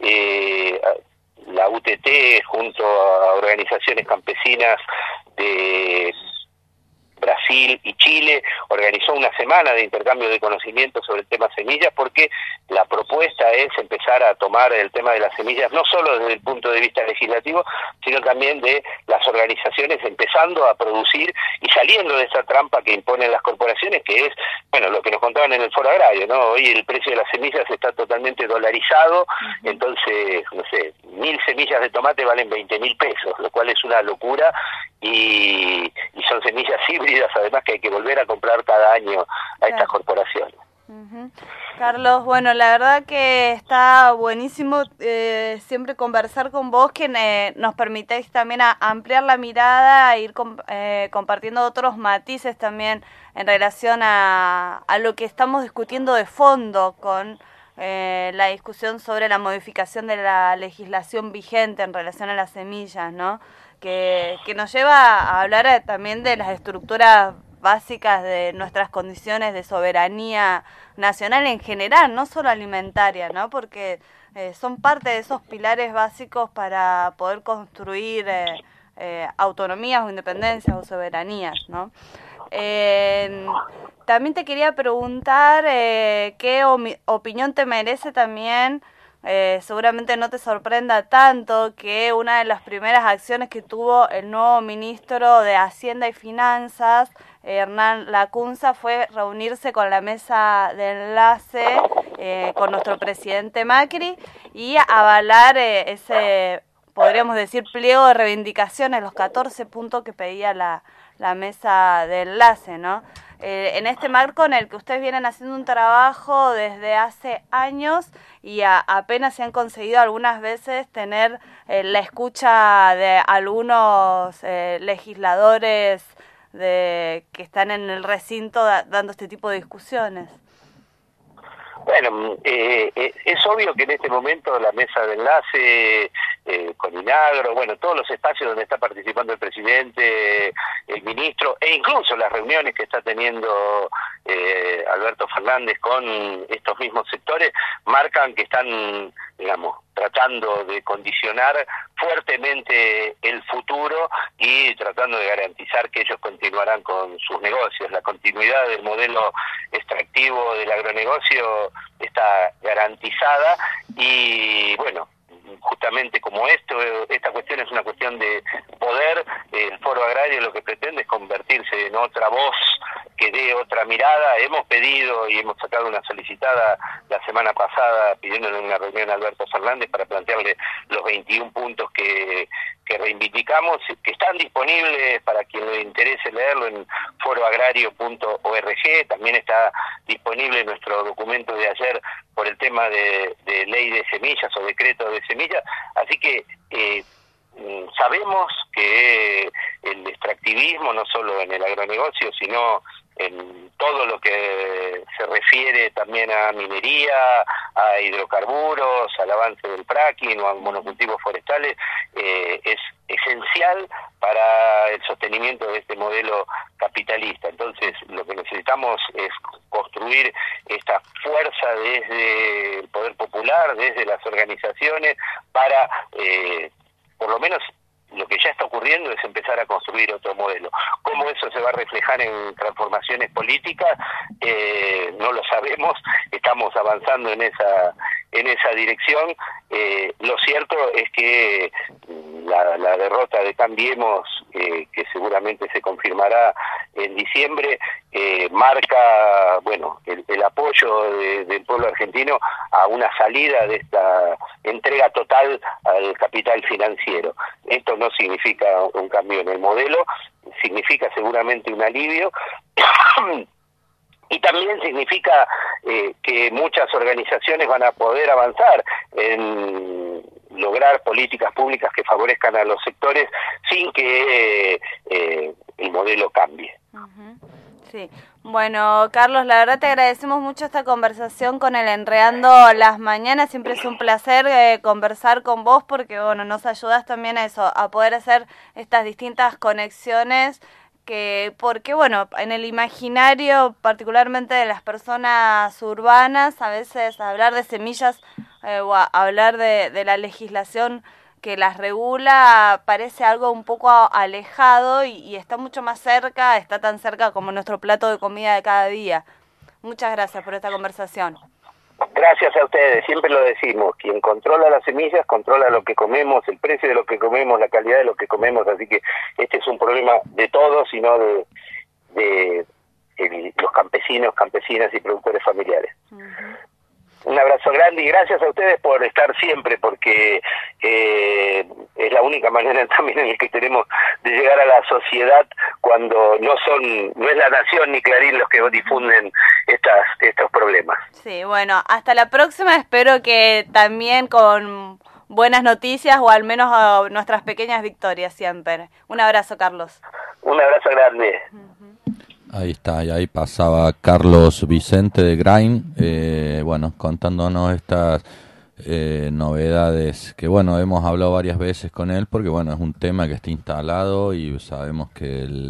eh, la U T T junto a organizaciones campesinas de Brasil y Chile organizó una semana de intercambio de conocimientos sobre el tema semillas, porque la propuesta es empezar a tomar el tema de las semillas no solo desde el punto de vista legislativo, sino también de las organizaciones empezando a producir y saliendo de esa trampa que imponen las corporaciones, que es, bueno, lo que nos contaban en el Foro Agrario, ¿no? Hoy el precio de las semillas está totalmente dolarizado, uh-huh. Entonces, no sé, mil semillas de tomate valen veinte mil pesos, lo cual es una locura, y, y son semillas híbridas, además, que hay que volver a comprar cada año a claro. estas corporaciones. Uh-huh. Carlos, bueno, la verdad que está buenísimo eh, siempre conversar con vos, que eh, nos permitéis también a ampliar la mirada, a ir comp eh, compartiendo otros matices también en relación a, a lo que estamos discutiendo de fondo con eh, la discusión sobre la modificación de la legislación vigente en relación a las semillas, ¿no? Que, que nos lleva a hablar también de las estructuras básicas de nuestras condiciones de soberanía nacional en general, no solo alimentaria, ¿no? Porque eh, son parte de esos pilares básicos para poder construir eh, eh, autonomías o independencias o soberanías, ¿no? Eh, también te quería preguntar eh, qué opinión te merece también, eh, seguramente no te sorprenda tanto, que una de las primeras acciones que tuvo el nuevo ministro de Hacienda y Finanzas, eh, Hernán Lacunza, fue reunirse con la mesa de enlace eh, con nuestro presidente Macri y avalar eh, ese, podríamos decir, pliego de reivindicaciones, los catorce puntos que pedía la la mesa de enlace, ¿no? Eh, en este marco en el que ustedes vienen haciendo un trabajo desde hace años y a, apenas se han conseguido algunas veces tener eh, la escucha de algunos eh, legisladores de, que están en el recinto da, dando este tipo de discusiones. Bueno, eh, eh, es obvio que en este momento la mesa de enlace eh, con INAGRO, bueno, todos los espacios donde está participando el presidente, el ministro, e incluso las reuniones que está teniendo eh, Alberto Fernández con estos mismos sectores, marcan que están, digamos, tratando de condicionar fuertemente el futuro y tratando de garantizar que ellos continuarán con sus negocios. La continuidad del modelo extractivo del agronegocio está garantizada y, bueno, justamente como esto, esta cuestión es una cuestión de poder, el Foro Agrario lo que pretende es convertirse en otra voz que dé otra mirada. Hemos pedido y hemos sacado una solicitada la semana pasada pidiéndole una reunión a Alberto Fernández para plantearle los veintiún puntos que, que reivindicamos, que están disponibles para quien le interese leerlo en foro agrario punto org. También está disponible nuestro documento de ayer por el tema de, de ley de semillas o decreto de semillas, así que eh, sabemos que el extractivismo, no solo en el agronegocio, sino en todo lo que se refiere también a minería, a hidrocarburos, al avance del fracking o a monocultivos forestales, eh, es esencial para el sostenimiento de este modelo capitalista. Entonces, lo que necesitamos es construir esta fuerza desde el poder popular, desde las organizaciones, para, eh, por lo menos, lo que ya está ocurriendo es empezar a construir otro modelo. ¿Cómo eso se va a reflejar en transformaciones políticas? Eh, no lo sabemos, estamos avanzando en esa en esa dirección. Eh, lo cierto es que la, la derrota de Cambiemos, eh, que seguramente se confirmará en diciembre, eh, marca, bueno, el, el apoyo de, del pueblo argentino a una salida de esta entrega total al capital financiero. Esto no significa un cambio en el modelo, significa seguramente un alivio y también significa eh, que muchas organizaciones van a poder avanzar en lograr políticas públicas que favorezcan a los sectores sin que eh, eh, el modelo cambie. Uh-huh. Sí. Bueno, Carlos, la verdad te agradecemos mucho esta conversación con el Enredando las Mañanas. Siempre es un placer eh, conversar con vos porque, bueno, nos ayudas también a eso, a poder hacer estas distintas conexiones que, porque, bueno, en el imaginario, particularmente de las personas urbanas, a veces hablar de semillas eh, o a, hablar de, de la legislación que las regula parece algo un poco alejado y, y está mucho más cerca, está tan cerca como nuestro plato de comida de cada día. Muchas gracias por esta conversación. Gracias a ustedes, siempre lo decimos, quien controla las semillas controla lo que comemos, el precio de lo que comemos, la calidad de lo que comemos, así que este es un problema de todos y no de, de, de los campesinos, campesinas y productores familiares. Uh-huh. Un abrazo grande y gracias a ustedes por estar siempre, porque eh, es la única manera también en la que tenemos de llegar a la sociedad cuando no son, no es La Nación ni Clarín los que difunden estas estos problemas. Sí, bueno, hasta la próxima, espero que también con buenas noticias o al menos uh, nuestras pequeñas victorias siempre. Un abrazo, Carlos. Un abrazo grande. Ahí está, y ahí pasaba Carlos Vicente de Grain, eh, bueno, contándonos estas eh, novedades que, bueno, hemos hablado varias veces con él porque, bueno, es un tema que está instalado y sabemos que el,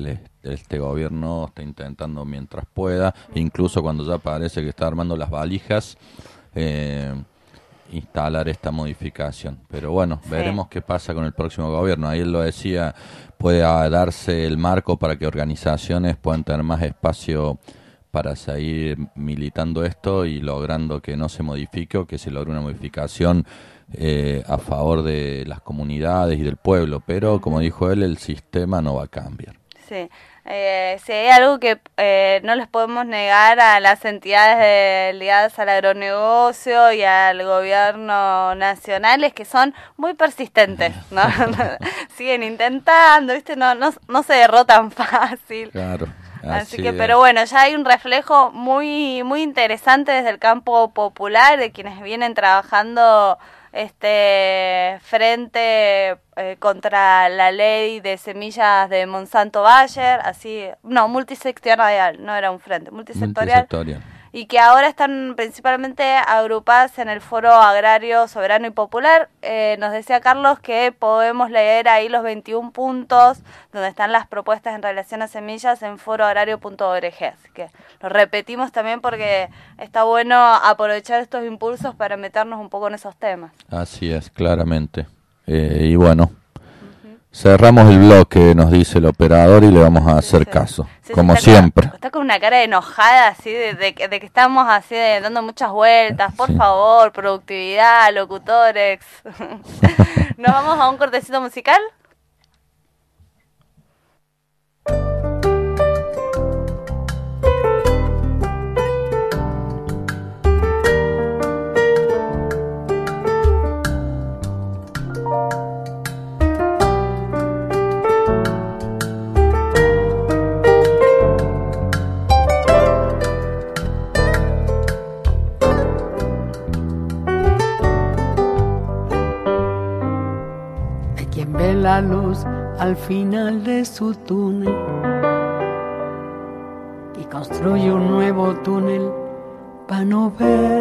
este gobierno está intentando mientras pueda, incluso cuando ya parece que está armando las valijas, eh, instalar esta modificación. Pero bueno, sí. Veremos qué pasa con el próximo gobierno. Ahí él lo decía, puede darse el marco para que organizaciones puedan tener más espacio para seguir militando esto y logrando que no se modifique o que se logre una modificación eh, a favor de las comunidades y del pueblo. Pero, como dijo él, el sistema no va a cambiar. Sí. Eh, si hay algo que eh, no les podemos negar a las entidades de, ligadas al agronegocio y al gobierno nacional es que son muy persistentes, ¿no? Siguen intentando, ¿viste? No, no, no se derrotan fácil. Claro. Así, Así que, es. pero bueno, ya hay un reflejo muy muy interesante desde el campo popular de quienes vienen trabajando este frente eh, contra la ley de semillas de Monsanto Bayer, así, no, multisectorial, no era un frente, multisectorial. multisectorial. Y que ahora están principalmente agrupadas en el Foro Agrario Soberano y Popular. Eh, nos decía Carlos que podemos leer ahí los veintiún puntos donde están las propuestas en relación a semillas en foro agrario punto org. Así que lo repetimos también porque está bueno aprovechar estos impulsos para meternos un poco en esos temas. Así es, claramente. Eh, y bueno, cerramos el bloque, nos dice el operador, y le vamos a hacer sí. caso, sí, como está siempre. Con, está con una cara enojada, así, de, de, de que estamos así de, dando muchas vueltas. Por sí. favor, productividad, locutores. ¿Nos vamos a un cortecito musical? La luz al final de su túnel y construye un nuevo túnel para no ver,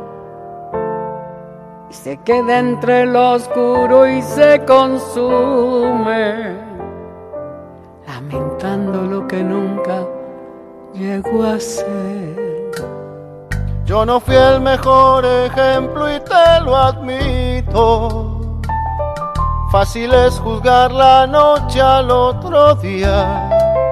y se queda entre lo oscuro y se consume, lamentando lo que nunca llegó a ser. Yo no fui el mejor ejemplo y te lo admito. Fácil es juzgar la noche al otro día,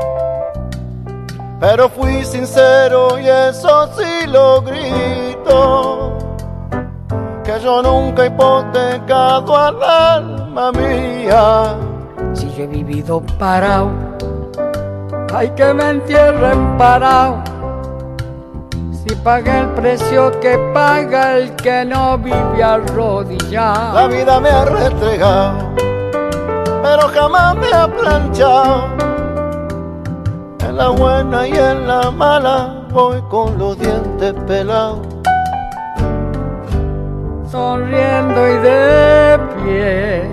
pero fui sincero y eso sí lo grito, que yo nunca he hipotecado al alma mía. Si yo he vivido parado, hay que me entierren parado. Si pagué el precio que paga el que no vive arrodillado. La vida me ha restregado, pero jamás me ha planchado. En la buena y en la mala voy con los dientes pelados, sonriendo y de pie,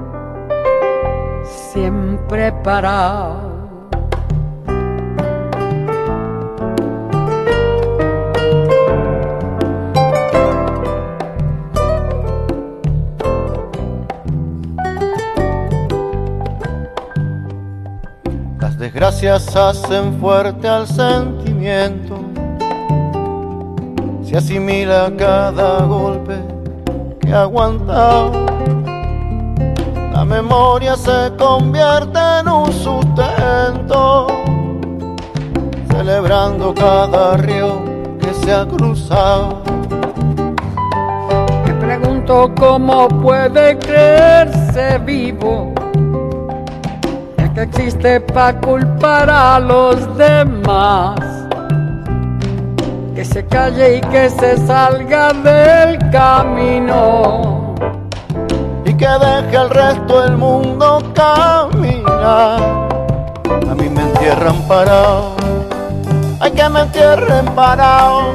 siempre parado. Desgracias hacen fuerte al sentimiento, se asimila cada golpe que ha aguantado. La memoria se convierte en un sustento, celebrando cada río que se ha cruzado. Me pregunto cómo puede creerse vivo, que existe pa' culpar a los demás, que se calle y que se salga del camino y que deje al resto del mundo caminar. A mí me entierran parado, ay que me entierren parado,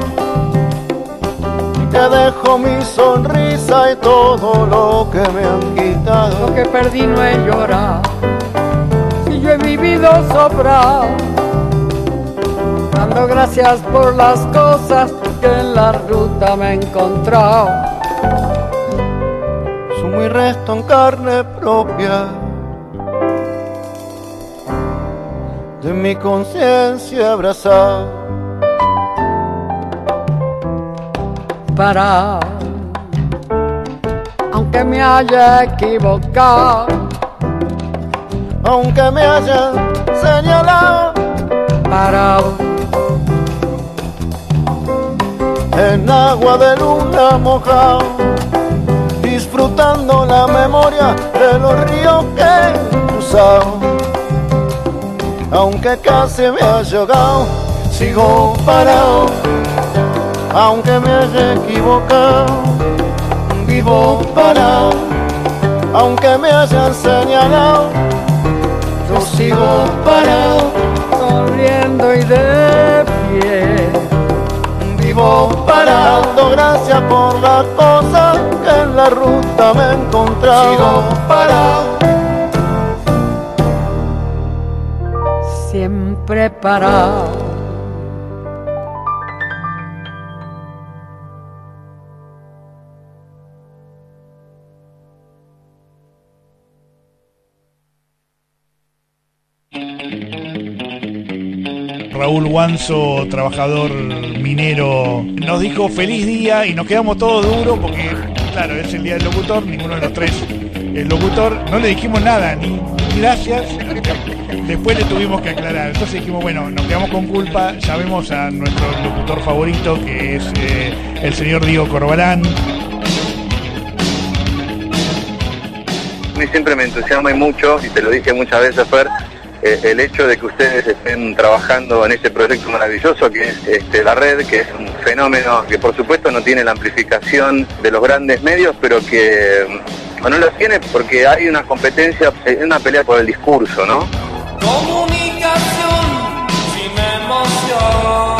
y que dejo mi sonrisa y todo lo que me han quitado. Lo que perdí no he llorado, yo he vivido sobrado, dando gracias por las cosas que en la ruta me he encontrado. Sumo y resto en carne propia, de mi conciencia abrazado. Para, aunque me haya equivocado, aunque me haya señalado, parado en agua de luna mojado, disfrutando la memoria de los ríos que he cruzado. Aunque casi me haya ahogado, sigo parado. Aunque me haya equivocado, vivo parado. Aunque me hayan señalado, yo sigo parado. Sonriendo y de pie, vivo parado. Gracias por las cosas que en la ruta me he encontrado. Sigo parado. Siempre parado. Raúl Guanzo, trabajador minero, nos dijo feliz día y nos quedamos todos duros porque, claro, es el día del locutor, ninguno de los tres es locutor, no le dijimos nada, ni, ni gracias, después le tuvimos que aclarar, entonces dijimos, bueno, nos quedamos con culpa, llamemos a nuestro locutor favorito, que es eh, el señor Diego Corbalán. A mí siempre me entusiasma y mucho, y te lo dije muchas veces, Fer, el hecho de que ustedes estén trabajando en este proyecto maravilloso que es este, la red, que es un fenómeno que por supuesto no tiene la amplificación de los grandes medios, pero que bueno, no lo tiene porque hay una competencia, una pelea por el discurso, ¿no? Comunicación sin emoción,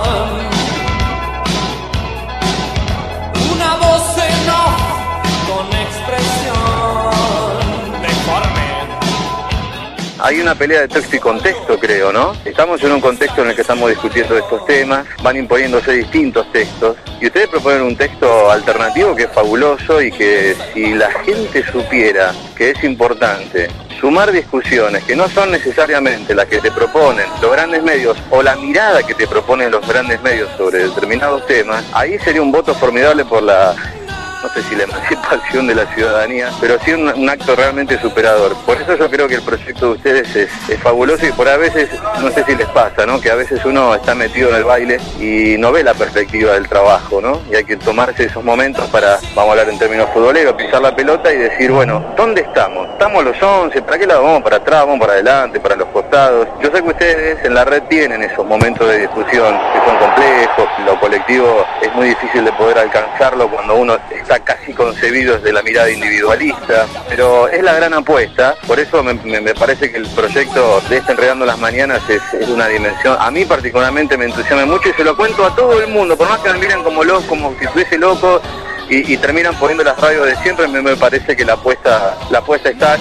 una voz en off con expresión deforme. Hay una pelea de texto y contexto, creo, ¿no? Estamos en un contexto en el que estamos discutiendo estos temas, van imponiéndose distintos textos, y ustedes proponen un texto alternativo que es fabuloso y que si la gente supiera que es importante sumar discusiones que no son necesariamente las que te proponen los grandes medios o la mirada que te proponen los grandes medios sobre determinados temas, ahí sería un voto formidable por la... no sé si la emancipación de la ciudadanía, pero sí un, un acto realmente superador. Por eso yo creo que el proyecto de ustedes es, es fabuloso y por a veces, no sé si les pasa, ¿no? Que a veces uno está metido en el baile y no ve la perspectiva del trabajo, ¿no? Y hay que tomarse esos momentos para, vamos a hablar en términos futboleros, pisar la pelota y decir, bueno, ¿dónde estamos? ¿Estamos los once? ¿Para qué lado vamos? ¿Para atrás? ¿Vamos para adelante? ¿Para los costados? Yo sé que ustedes en la red tienen esos momentos de discusión que son complejos, lo colectivo es muy difícil de poder alcanzarlo cuando uno está casi concebido desde la mirada individualista, pero es la gran apuesta, por eso me, me, me parece que el proyecto de este Enredando las Mañanas es, es una dimensión, a mí particularmente me entusiasma mucho y se lo cuento a todo el mundo, por más que me miren como loco, como si estuviese loco y, y terminan poniendo las radios de siempre, me, me parece que la apuesta, la apuesta está...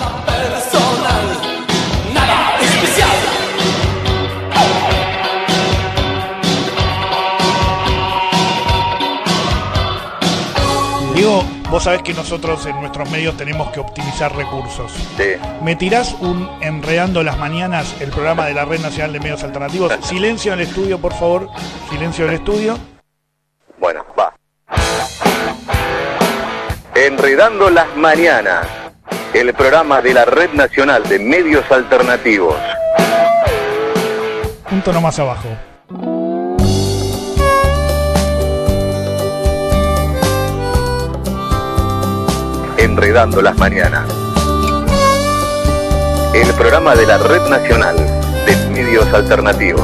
Nada especial. Diego, vos sabés que nosotros en nuestros medios tenemos que optimizar recursos. Sí. ¿Me tirás un Enredando las Mañanas, el programa de la Red Nacional de Medios Alternativos? Silencio en el estudio, por favor. Silencio en el estudio. Bueno, va. Enredando las Mañanas, el programa de la Red Nacional de Medios Alternativos. Un tono más abajo. Enredando las Mañanas, el programa de la Red Nacional de Medios Alternativos.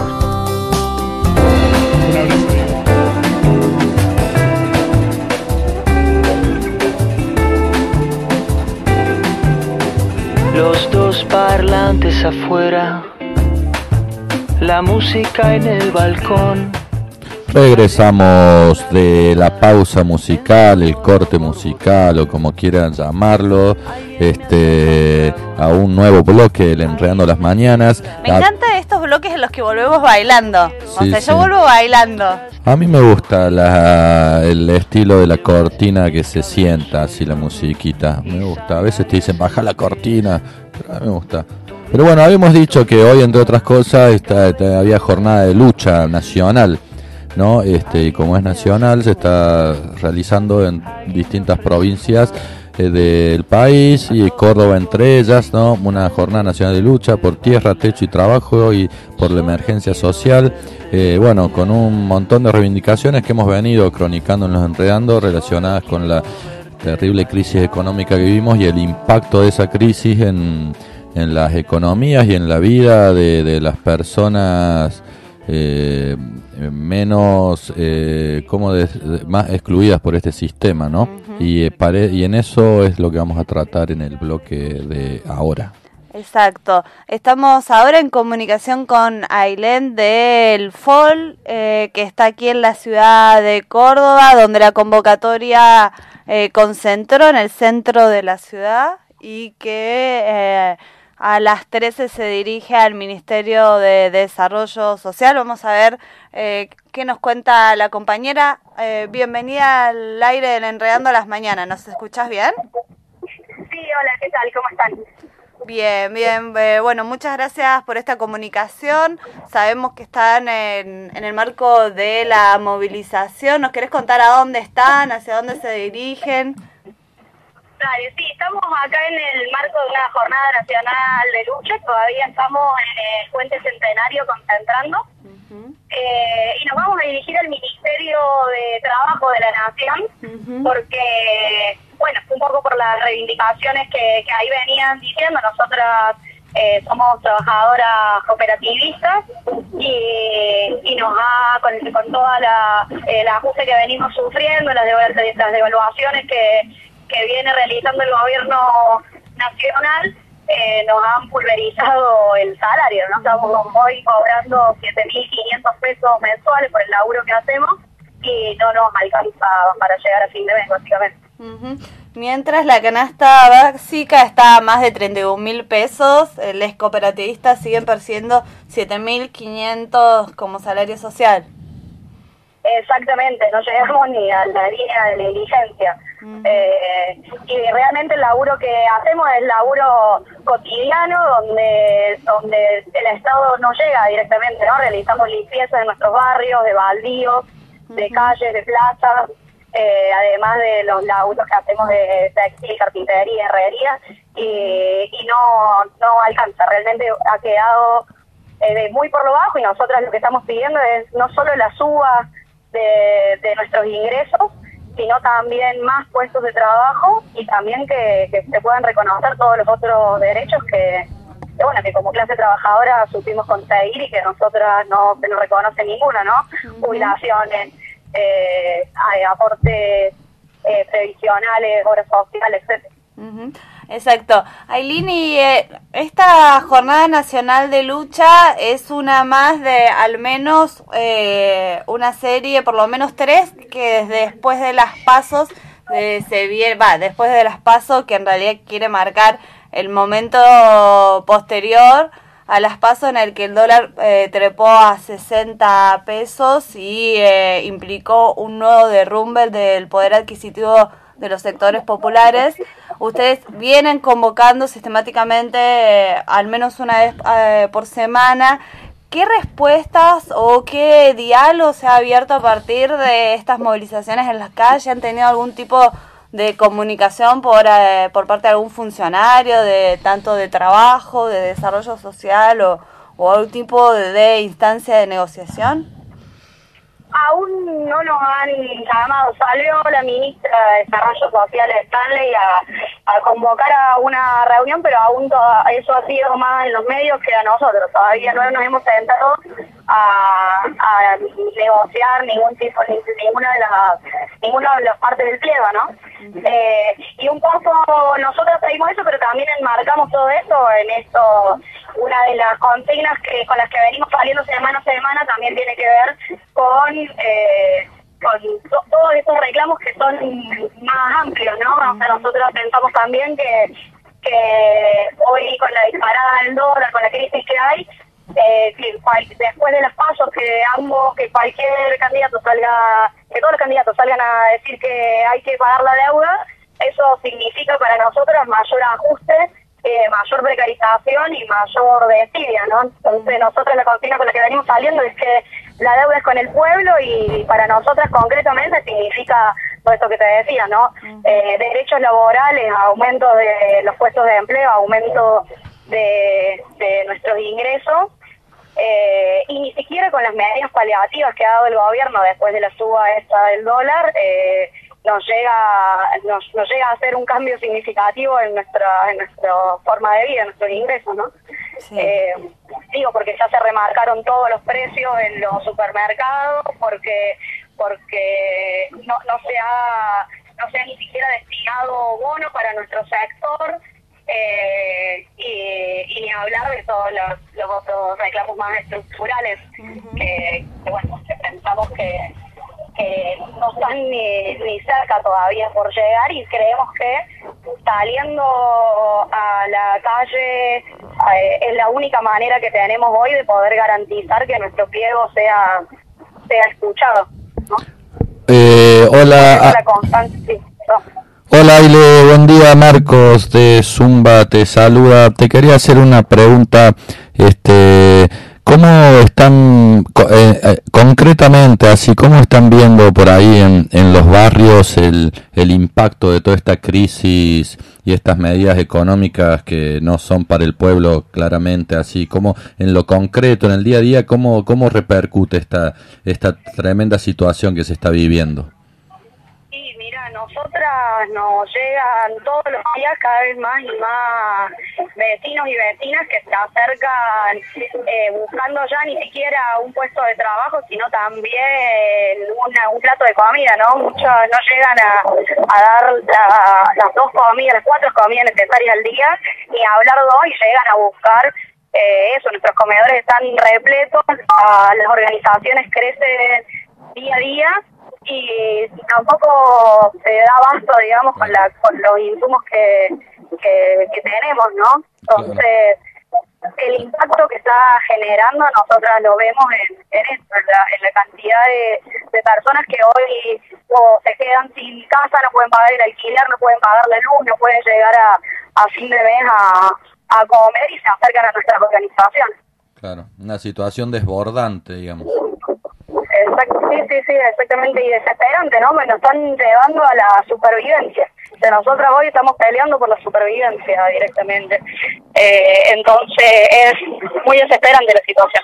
Los dos parlantes afuera, la música en el balcón. Regresamos de la pausa musical, el corte musical o como quieran llamarlo, este, a un nuevo bloque del Enredando las Mañanas. Me a, encantan estos bloques en los que volvemos bailando. O Sí, sea, sí. yo vuelvo bailando. a mí me gusta la, el estilo de la cortina que se sienta así la musiquita, me gusta. A veces te dicen baja la cortina, pero a mí me gusta. Pero bueno, habíamos dicho que hoy, entre otras cosas, está, está, había jornada de lucha nacional, ¿no? Este, y como es nacional, se está realizando en distintas provincias eh, del país, y Córdoba entre ellas, ¿no? Una jornada nacional de lucha por tierra, techo y trabajo, y por la emergencia social. Eh, bueno, con un montón de reivindicaciones que hemos venido cronicando en Los Enredando, relacionadas con la terrible crisis económica que vivimos y el impacto de esa crisis en, en las economías y en la vida de, de las personas eh, menos, eh, como de, de, más excluidas por este sistema, ¿no? Uh-huh. Y, eh, pare, y en eso es lo que vamos a tratar en el bloque de ahora. Exacto. Estamos ahora en comunicación con Ailén del F O L, eh, que está aquí en la ciudad de Córdoba, donde la convocatoria eh, concentró en el centro de la ciudad, y que eh, a las trece se dirige al Ministerio de Desarrollo Social. Vamos a ver eh, qué nos cuenta la compañera. Eh, bienvenida al aire del Enredando las Mañanas. ¿Nos escuchás bien? Sí, hola, ¿qué tal? ¿Cómo están? Bien, bien. Eh, bueno, muchas gracias por esta comunicación. Sabemos que están en, en el marco de la movilización. ¿Nos querés contar a dónde están, hacia dónde se dirigen? Dale, sí, estamos acá en el marco de una jornada nacional de lucha. Todavía estamos en el Puente Centenario concentrando. Uh-huh. Eh, y nos vamos a dirigir al Ministerio de Trabajo de la Nación, uh-huh. porque, bueno, un poco por las reivindicaciones que, que ahí venían diciendo, nosotras eh, somos trabajadoras cooperativistas y, y nos ha, con, con toda la el ajuste que venimos sufriendo, las, de, las devaluaciones que, que viene realizando el gobierno nacional, Eh, nos han pulverizado el salario, ¿no? Estamos hoy cobrando siete mil quinientos pesos mensuales por el laburo que hacemos y no nos alcanza para llegar a fin de mes, básicamente. Uh-huh. Mientras la canasta básica está a más de treinta y un mil pesos, eh, los cooperativistas siguen percibiendo siete mil quinientos como salario social. Exactamente, no llegamos ni a la línea de negligencia. Uh-huh. Eh, y realmente el laburo que hacemos es laburo cotidiano, donde donde el Estado no llega directamente, ¿no? Realizamos limpieza de nuestros barrios, de baldíos, uh-huh. de calles, de plazas, eh, además de los laburos que hacemos de textil, carpintería, herrería, y, y no, no alcanza, realmente ha quedado eh, de muy por lo bajo, y nosotras lo que estamos pidiendo es no solo la suba de, de nuestros ingresos, sino también más puestos de trabajo, y también que, que se puedan reconocer todos los otros derechos que, que bueno, que como clase trabajadora supimos conseguir y que nosotras no se nos reconoce ninguno, ¿no? Uh-huh. Jubilaciones, eh, aportes eh, previsionales, obras sociales, etcétera. Uh-huh. Exacto. Ailín, y eh, esta jornada nacional de lucha es una más de al menos eh, una serie, por lo menos tres, que desde después de las pasos eh, se viene, va, después de las pasos, que en realidad quiere marcar el momento posterior a las pasos en el que el dólar eh, trepó a sesenta pesos y eh, implicó un nuevo derrumbe del poder adquisitivo de los sectores populares. Ustedes vienen convocando sistemáticamente, eh, al menos una vez eh, por semana. ¿Qué respuestas o qué diálogo se ha abierto a partir de estas movilizaciones en las calles? ¿Han tenido algún tipo de comunicación por eh, por parte de algún funcionario, de tanto de trabajo, de desarrollo social o, o algún tipo de, de instancia de negociación? Aún no nos han llamado. Salió la ministra de Desarrollo Social, Stanley, a, a convocar a una reunión, pero aún toda, eso ha sido más en los medios que a nosotros. Todavía no nos hemos sentado a, a negociar ningún tipo, ninguna de las ninguna de las partes del pliego, ¿no? Uh-huh. Eh, y un poco nosotros pedimos eso, pero también enmarcamos todo eso en esto. Una de las consignas que con las que venimos saliendo semana a semana también tiene que ver con eh, con to, todos esos reclamos que son más amplios, ¿no? O sea, nosotros pensamos también que que hoy, con la disparada del dólar, con la crisis que hay, eh, que cual, después de los pasos que ambos, que cualquier candidato salga, que todos los candidatos salgan a decir que hay que pagar la deuda, eso significa para nosotros mayor ajuste eh, mayor precarización y mayor desidia, ¿no? Entonces nosotros la consigna con la que venimos saliendo es que la deuda es con el pueblo y para nosotras concretamente significa todo esto que te decía, ¿no? Eh, derechos laborales, aumento de los puestos de empleo, aumento de, de nuestros ingresos, eh, y ni siquiera con las medidas paliativas que ha dado el gobierno después de la suba esta del dólar, eh, nos llega nos, nos llega a hacer un cambio significativo en nuestra en nuestra forma de vida, en nuestros ingresos, ¿no? Sí. Eh, digo, porque ya se remarcaron todos los precios en los supermercados, porque porque no, no se ha no se ha ni siquiera destinado bono para nuestro sector, eh, y, y ni hablar de todos los, los otros reclamos más estructurales, uh-huh. que, que bueno, que pensamos que que no están ni, ni cerca todavía por llegar, y creemos que saliendo a la calle eh, es la única manera que tenemos hoy de poder garantizar que nuestro pliego sea sea escuchado, ¿no? Eh, hola. La constante, sí, no. Hola, Aile, buen día. Marcos de Zumba te saluda. Te quería hacer una pregunta, este... ¿Cómo están eh, eh, concretamente, así, cómo están viendo por ahí en, en los barrios el, el impacto de toda esta crisis y estas medidas económicas que no son para el pueblo claramente, así, como en lo concreto, en el día a día, cómo, cómo repercute esta, esta tremenda situación que se está viviendo? Sí, mira, nosotras nos llegan todos los días cada vez más y más vecinos y vecinas que se acercan eh, buscando ya ni siquiera un puesto de trabajo, sino también una, un plato de comida, ¿no? Muchos no llegan a, a dar la, las dos comidas, las cuatro comidas necesarias al día, ni a hablar de hoy, llegan a buscar eh, eso. Nuestros comedores están repletos, a, las organizaciones crecen día a día, y tampoco se da abasto, digamos, con, la, con los insumos que, que, que tenemos, ¿no? Entonces, el impacto que está generando nosotras lo vemos en, en esto, en la, en la cantidad de, de personas que hoy o se quedan sin casa, no pueden pagar el alquiler, no pueden pagar la luz, no pueden llegar a, a fin de mes a, a comer, y se acercan a nuestras organizaciones. Claro, una situación desbordante, digamos. Exacto, sí, sí, sí, exactamente, y desesperante, ¿no? Nos están llevando a la supervivencia. O sea, nosotros hoy estamos peleando por la supervivencia directamente. Eh, entonces es muy desesperante la situación.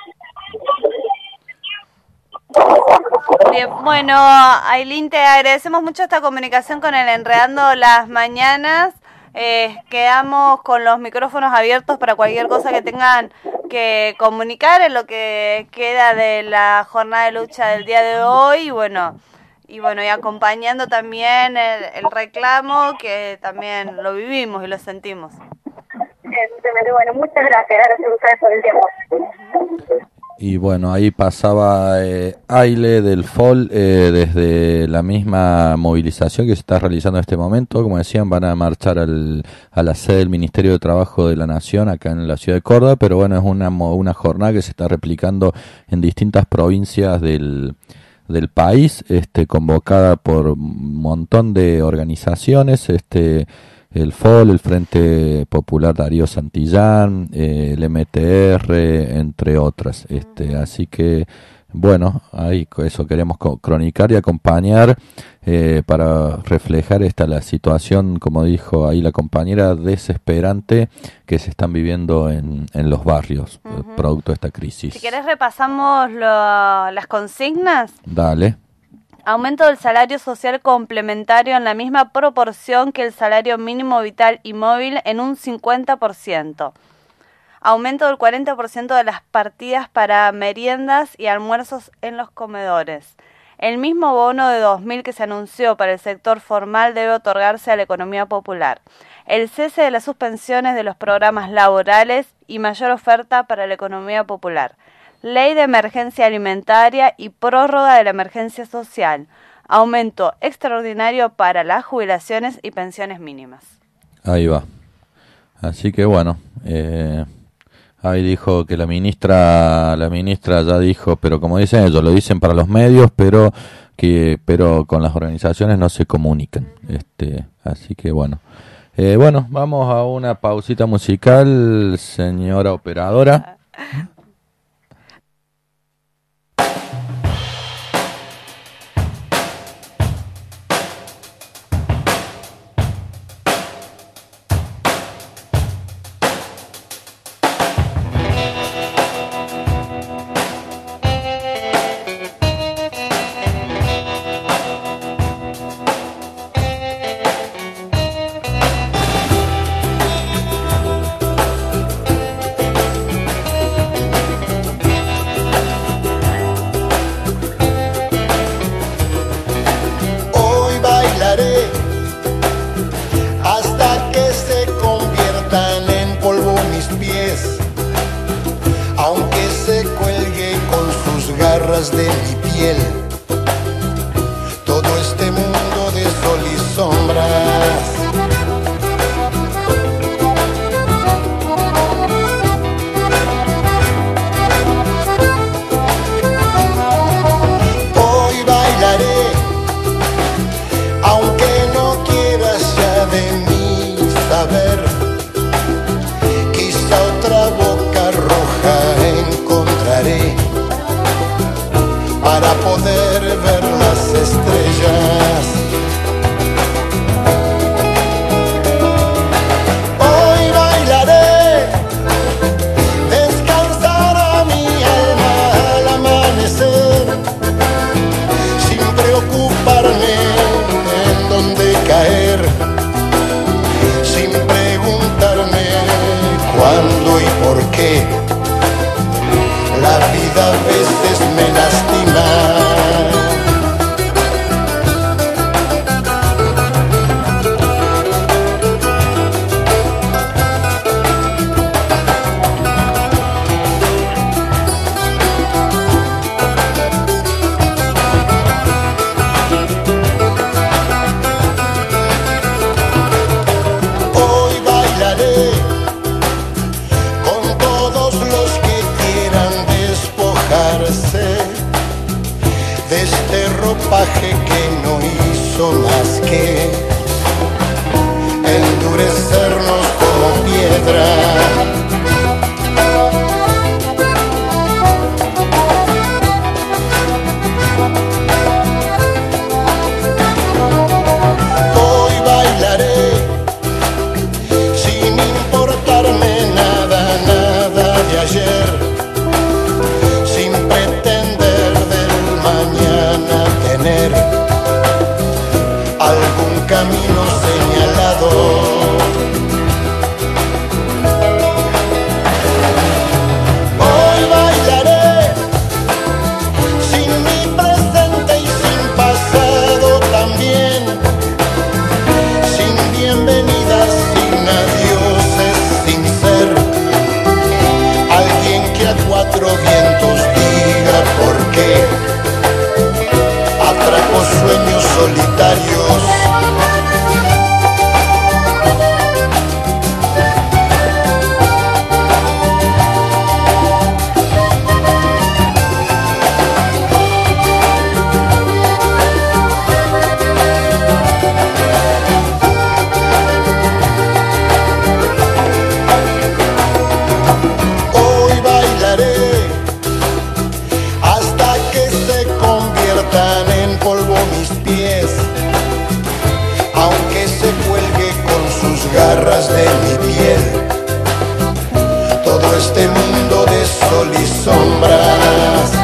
Bien, bueno, Ailín, te agradecemos mucho esta comunicación con el Enredando las Mañanas. Eh, quedamos con los micrófonos abiertos para cualquier cosa que tengan que comunicar en lo que queda de la jornada de lucha del día de hoy, y bueno, y bueno, y acompañando también el, el reclamo, que también lo vivimos y lo sentimos. Bueno, muchas gracias, gracias a ustedes por el tiempo. Y bueno, ahí pasaba eh, Aile del F O L, eh, desde la misma movilización que se está realizando en este momento. Como decían, van a marchar al, a la sede del Ministerio de Trabajo de la Nación, acá en la ciudad de Córdoba, pero bueno, es una, una jornada que se está replicando en distintas provincias del, del país, este, convocada por un montón de organizaciones, este... el F O L, el Frente Popular Darío Santillán, eh, el M T R, entre otras. Este, así que, bueno, ahí eso queremos cronicar y acompañar eh, para reflejar esta la situación, como dijo ahí la compañera, desesperante que se están viviendo en, en los barrios, uh-huh. producto de esta crisis. Si querés repasamos lo, las consignas. Dale. Aumento del salario social complementario en la misma proporción que el salario mínimo vital y móvil en un cincuenta por ciento. Aumento del cuarenta por ciento de las partidas para meriendas y almuerzos en los comedores. El mismo bono de dos mil que se anunció para el sector formal debe otorgarse a la economía popular. El cese de las suspensiones de los programas laborales y mayor oferta para la economía popular. Ley de emergencia alimentaria y prórroga de la emergencia social. Aumento extraordinario para las jubilaciones y pensiones mínimas. Ahí va. Así que bueno, eh, ahí dijo que la ministra, la ministra ya dijo, pero como dicen ellos, lo dicen para los medios, pero que pero con las organizaciones no se comunican. Este, así que bueno, Eh, bueno, vamos a una pausita musical, señora operadora. De mi piel, todo este mundo de sol y sombras. Hoy bailaré, aunque no quieras ya de mí saber. Quizá otra boca roja encontraré para poder ver las estrellas. Hoy bailaré, descansará mi alma al amanecer, sin preocuparme en dónde caer, sin preguntarme cuándo y por qué. La vida a veces me lastima. Hoy bailaré con todos los que quieran despojarse de este ropaje que no hizo más que endurecernos como piedra. Hoy bailaré sin importarme nada, nada de ayer, sin pretender del mañana tener algún camino señalado. Hoy bailaré sin mi presente y sin pasado también, sin bienvenidas, sin adioses, sin ser alguien que a cuatro vientos diga por qué. Atraco sueños solitarios. Hoy bailaré hasta que se conviertan en polvo mis pies, aunque se cuelgue con sus garras de mi piel todo este mundo de sol y sombras.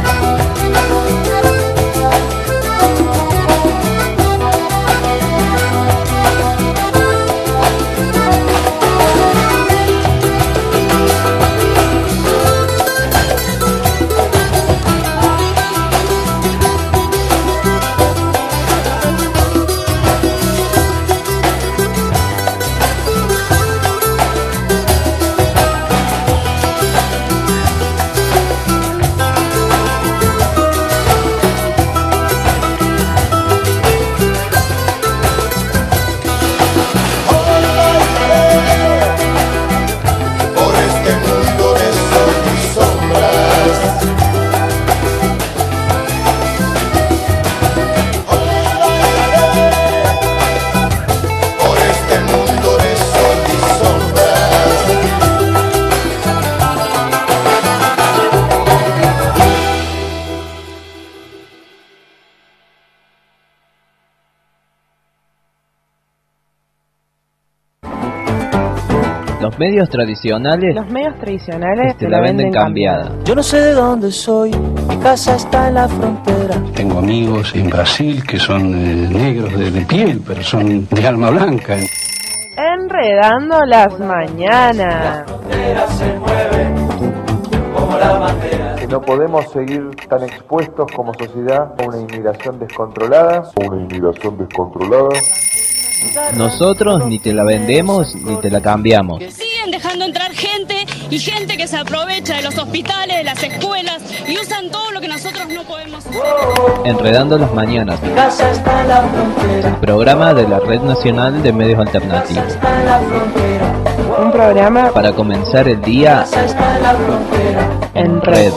Los medios tradicionales Los medios tradicionales te la venden cambiada. Yo no sé de dónde soy, mi casa está en la frontera. Tengo amigos en Brasil que son eh, negros de, de piel, pero son de alma blanca. Enredando las mañanas. Se mueve como la bandera. Que no podemos seguir tan expuestos como sociedad a una inmigración descontrolada. Una inmigración descontrolada. Nosotros ni te la vendemos ni te la cambiamos. Siguen dejando entrar gente y gente que se aprovecha de los hospitales, de las escuelas y usan todo lo que nosotros no podemos usar. Enredando las mañanas. Mi casa está en la frontera. El programa de la Red Nacional de Medios Alternativos. Está en la frontera. Un programa para comenzar el día está en la frontera. En red.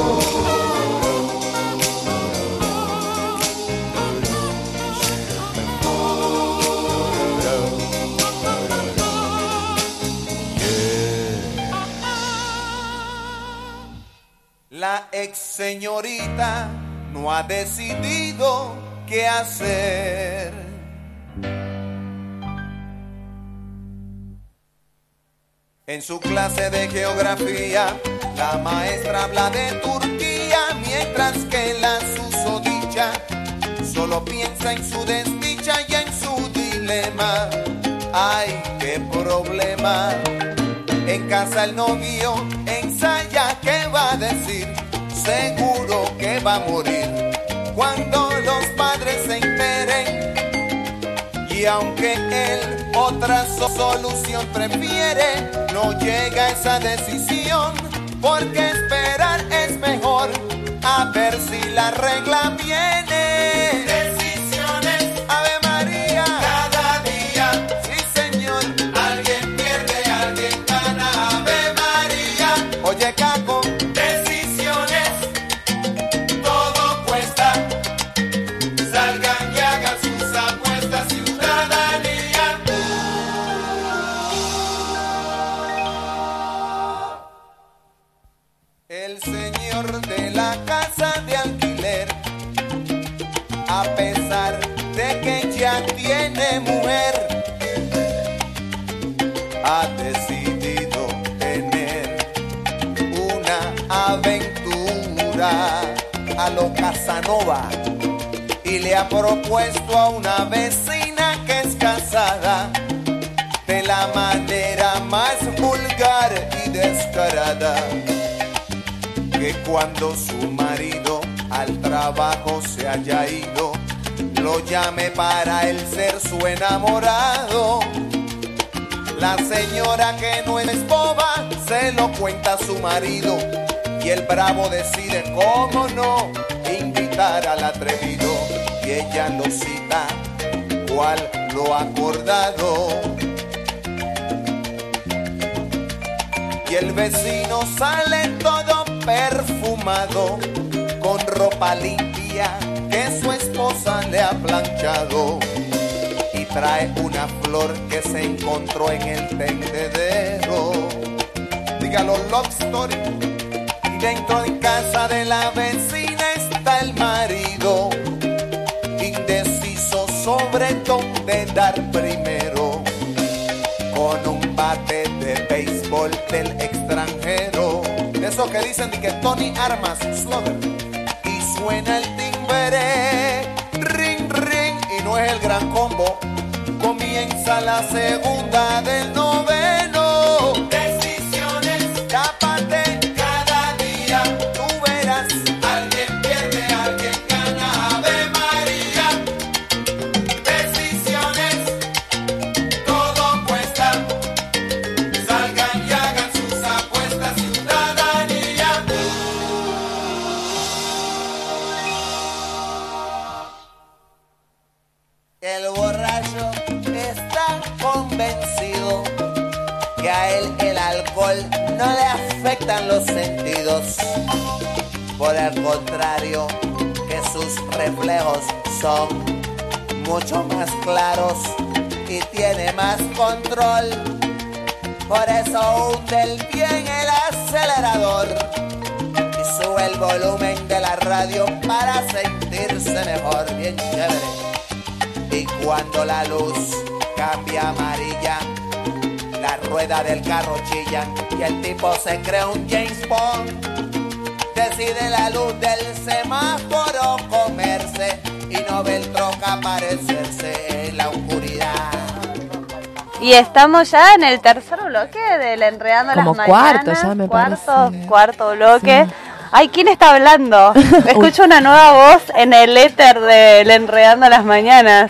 La ex señorita no ha decidido qué hacer. En su clase de geografía, la maestra habla de Turquía, mientras que la susodicha solo piensa en su desdicha y en su dilema. ¡Ay, qué problema! En casa el novio ensaya qué va a decir, seguro que va a morir cuando los padres se enteren. Y aunque él otra solución prefiere, no llega a esa decisión, porque esperar es mejor, a ver si la regla viene. Decisiones, Ave María, cada día, sí señor, alguien pierde, alguien gana, Ave María. Oye Caco, decisiones, todo cuesta, salgan y hagan sus apuestas, ciudadanía. El señor de la casa de alquiler, a pesar de que ya tiene mujer, ha decidido tener una aventura a lo Casanova y le ha propuesto a una vecina que es casada de la manera más vulgar y descarada, que cuando su marido al trabajo se haya ido, lo llame para él ser su enamorado. La señora, que no es boba, se lo cuenta a su marido y el bravo decide, cómo no, invitar al atrevido, y ella lo cita, cual lo acordado. Y el vecino sale todo perfumado, con ropa limpia que su esposa le ha planchado, y trae una flor que se encontró en el tendedero. Dígalo, love story. Y dentro de casa de la vecina está el marido, indeciso sobre dónde dar primero, con un bate de béisbol del extranjero, de esos que dicen de que Tony Armas, Slugger, y suena el timbre, ring, ring, y no es el gran combo, comienza la segunda del noveno. Decisiones, tápate cada día, tú verás, alguien pierde, alguien gana, Ave María. Decisiones, todo cuesta, salgan y hagan sus apuestas, ciudadanía. El borracho está convencido que a él el alcohol no le afectan los sentidos. Por el contrario, que sus reflejos son mucho más claros y tiene más control. Por eso hunde el bien el acelerador y sube el volumen de la radio para sentirse mejor, bien chévere. Y cuando la luz cambia amarilla, la la rueda del carro chilla y el tipo se cree un James Bond. Decide la luz del semáforo comerse y no ve el troca aparecerse en la oscuridad. Y estamos ya en el tercer bloque del Enredando Como las cuarto, Mañanas. ya me cuarto, parece. Cuarto bloque. Sí. Ay, ¿quién está hablando? Escucho una nueva voz en el éter del Enredando las Mañanas.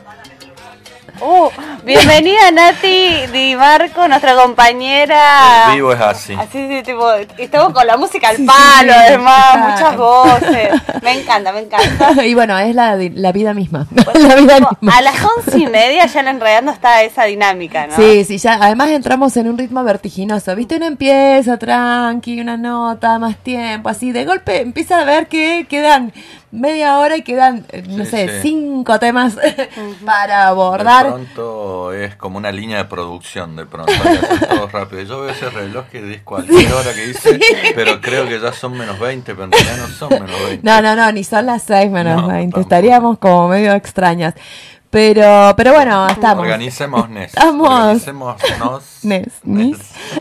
Uh, bienvenida Nati Di Marco, nuestra compañera. El vivo es así. Así, sí, tipo, estamos con la música al palo, sí, además, claro. muchas voces. Me encanta, me encanta. Y bueno, es la, la vida misma. Bueno, la vida tipo, misma. a las once y media ya en Enredando está esa dinámica, ¿no? Sí, sí, ya además entramos en un ritmo vertiginoso, ¿viste? Uno empieza tranqui, una nota, más tiempo, así, de golpe empieza a ver que quedan media hora y quedan, eh, no Sí, sé, sí. cinco temas para De abordar. pronto es como una línea de producción, de pronto hay que hacer todo rápido. Yo veo ese reloj que dice cualquier hora que dice, pero creo que ya son menos veinte, pero en realidad no son menos veinte. No, no, no, ni son las seis menos No, veinte, tampoco. estaríamos como medio extrañas. Pero, pero bueno, estamos. Organicemos Nes. Estamos. Organicémonos. Nes, Nes.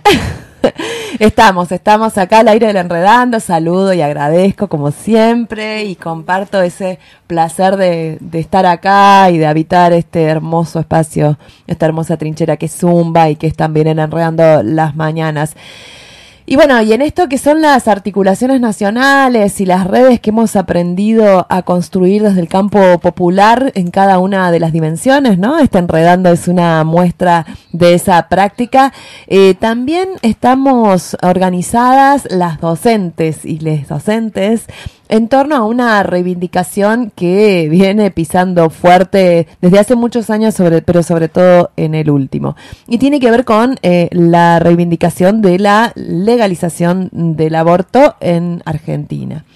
Estamos, estamos acá al aire del Enredando, saludo y agradezco como siempre y comparto ese placer de, de estar acá y de habitar este hermoso espacio, esta hermosa trinchera que es Zumba y que es también en Enredando las Mañanas. Y bueno, y en esto que son las articulaciones nacionales y las redes que hemos aprendido a construir desde el campo popular en cada una de las dimensiones, ¿no? Este Enredando es una muestra de esa práctica. Eh, también estamos organizadas las docentes y les docentes en torno a una reivindicación que viene pisando fuerte desde hace muchos años, sobre, pero sobre todo en el último. Y tiene que ver con eh, la reivindicación de la legalización del aborto en Argentina.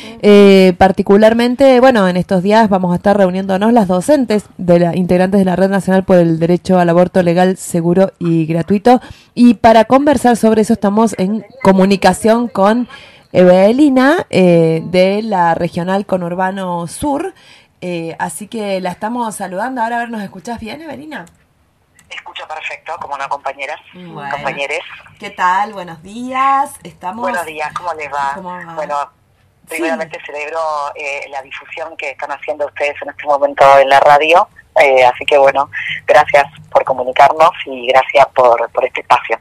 Eh, particularmente, bueno, en estos días vamos a estar reuniéndonos las docentes de la, integrantes de la Red Nacional por el Derecho al Aborto Legal, Seguro y Gratuito. Y para conversar sobre eso estamos en comunicación con Evelina, eh, de la Regional Conurbano Sur, eh, así que la estamos saludando. Ahora, a ver, ¿nos escuchás bien, Evelina? Escucho perfecto, como una compañera, Bueno. compañeres. ¿Qué tal? Buenos días. Estamos... Buenos días, ¿cómo les va? ¿Cómo va? Bueno, Sí. primeramente celebro eh, la difusión que están haciendo ustedes en este momento en la radio, eh, así que bueno, gracias por comunicarnos y gracias por, por este espacio.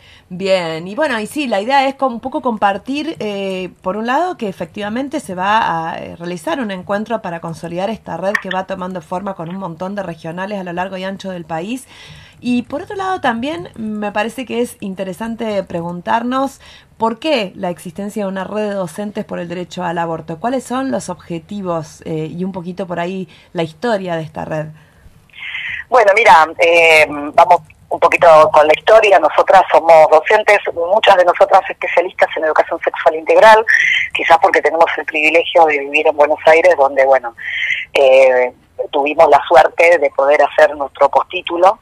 Bien, y bueno, y sí, la idea es como un poco compartir, eh, por un lado, que efectivamente se va a eh, realizar un encuentro para consolidar esta red que va tomando forma con un montón de regionales a lo largo y ancho del país. Y por otro lado también me parece que es interesante preguntarnos por qué la existencia de una red de docentes por el derecho al aborto. ¿Cuáles son los objetivos eh, y un poquito por ahí la historia de esta red? Bueno, mira, eh, vamos un poquito con la historia. Nosotras somos docentes, muchas de nosotras especialistas en educación sexual integral, quizás porque tenemos el privilegio de vivir en Buenos Aires, donde, bueno, eh, tuvimos la suerte de poder hacer nuestro postítulo,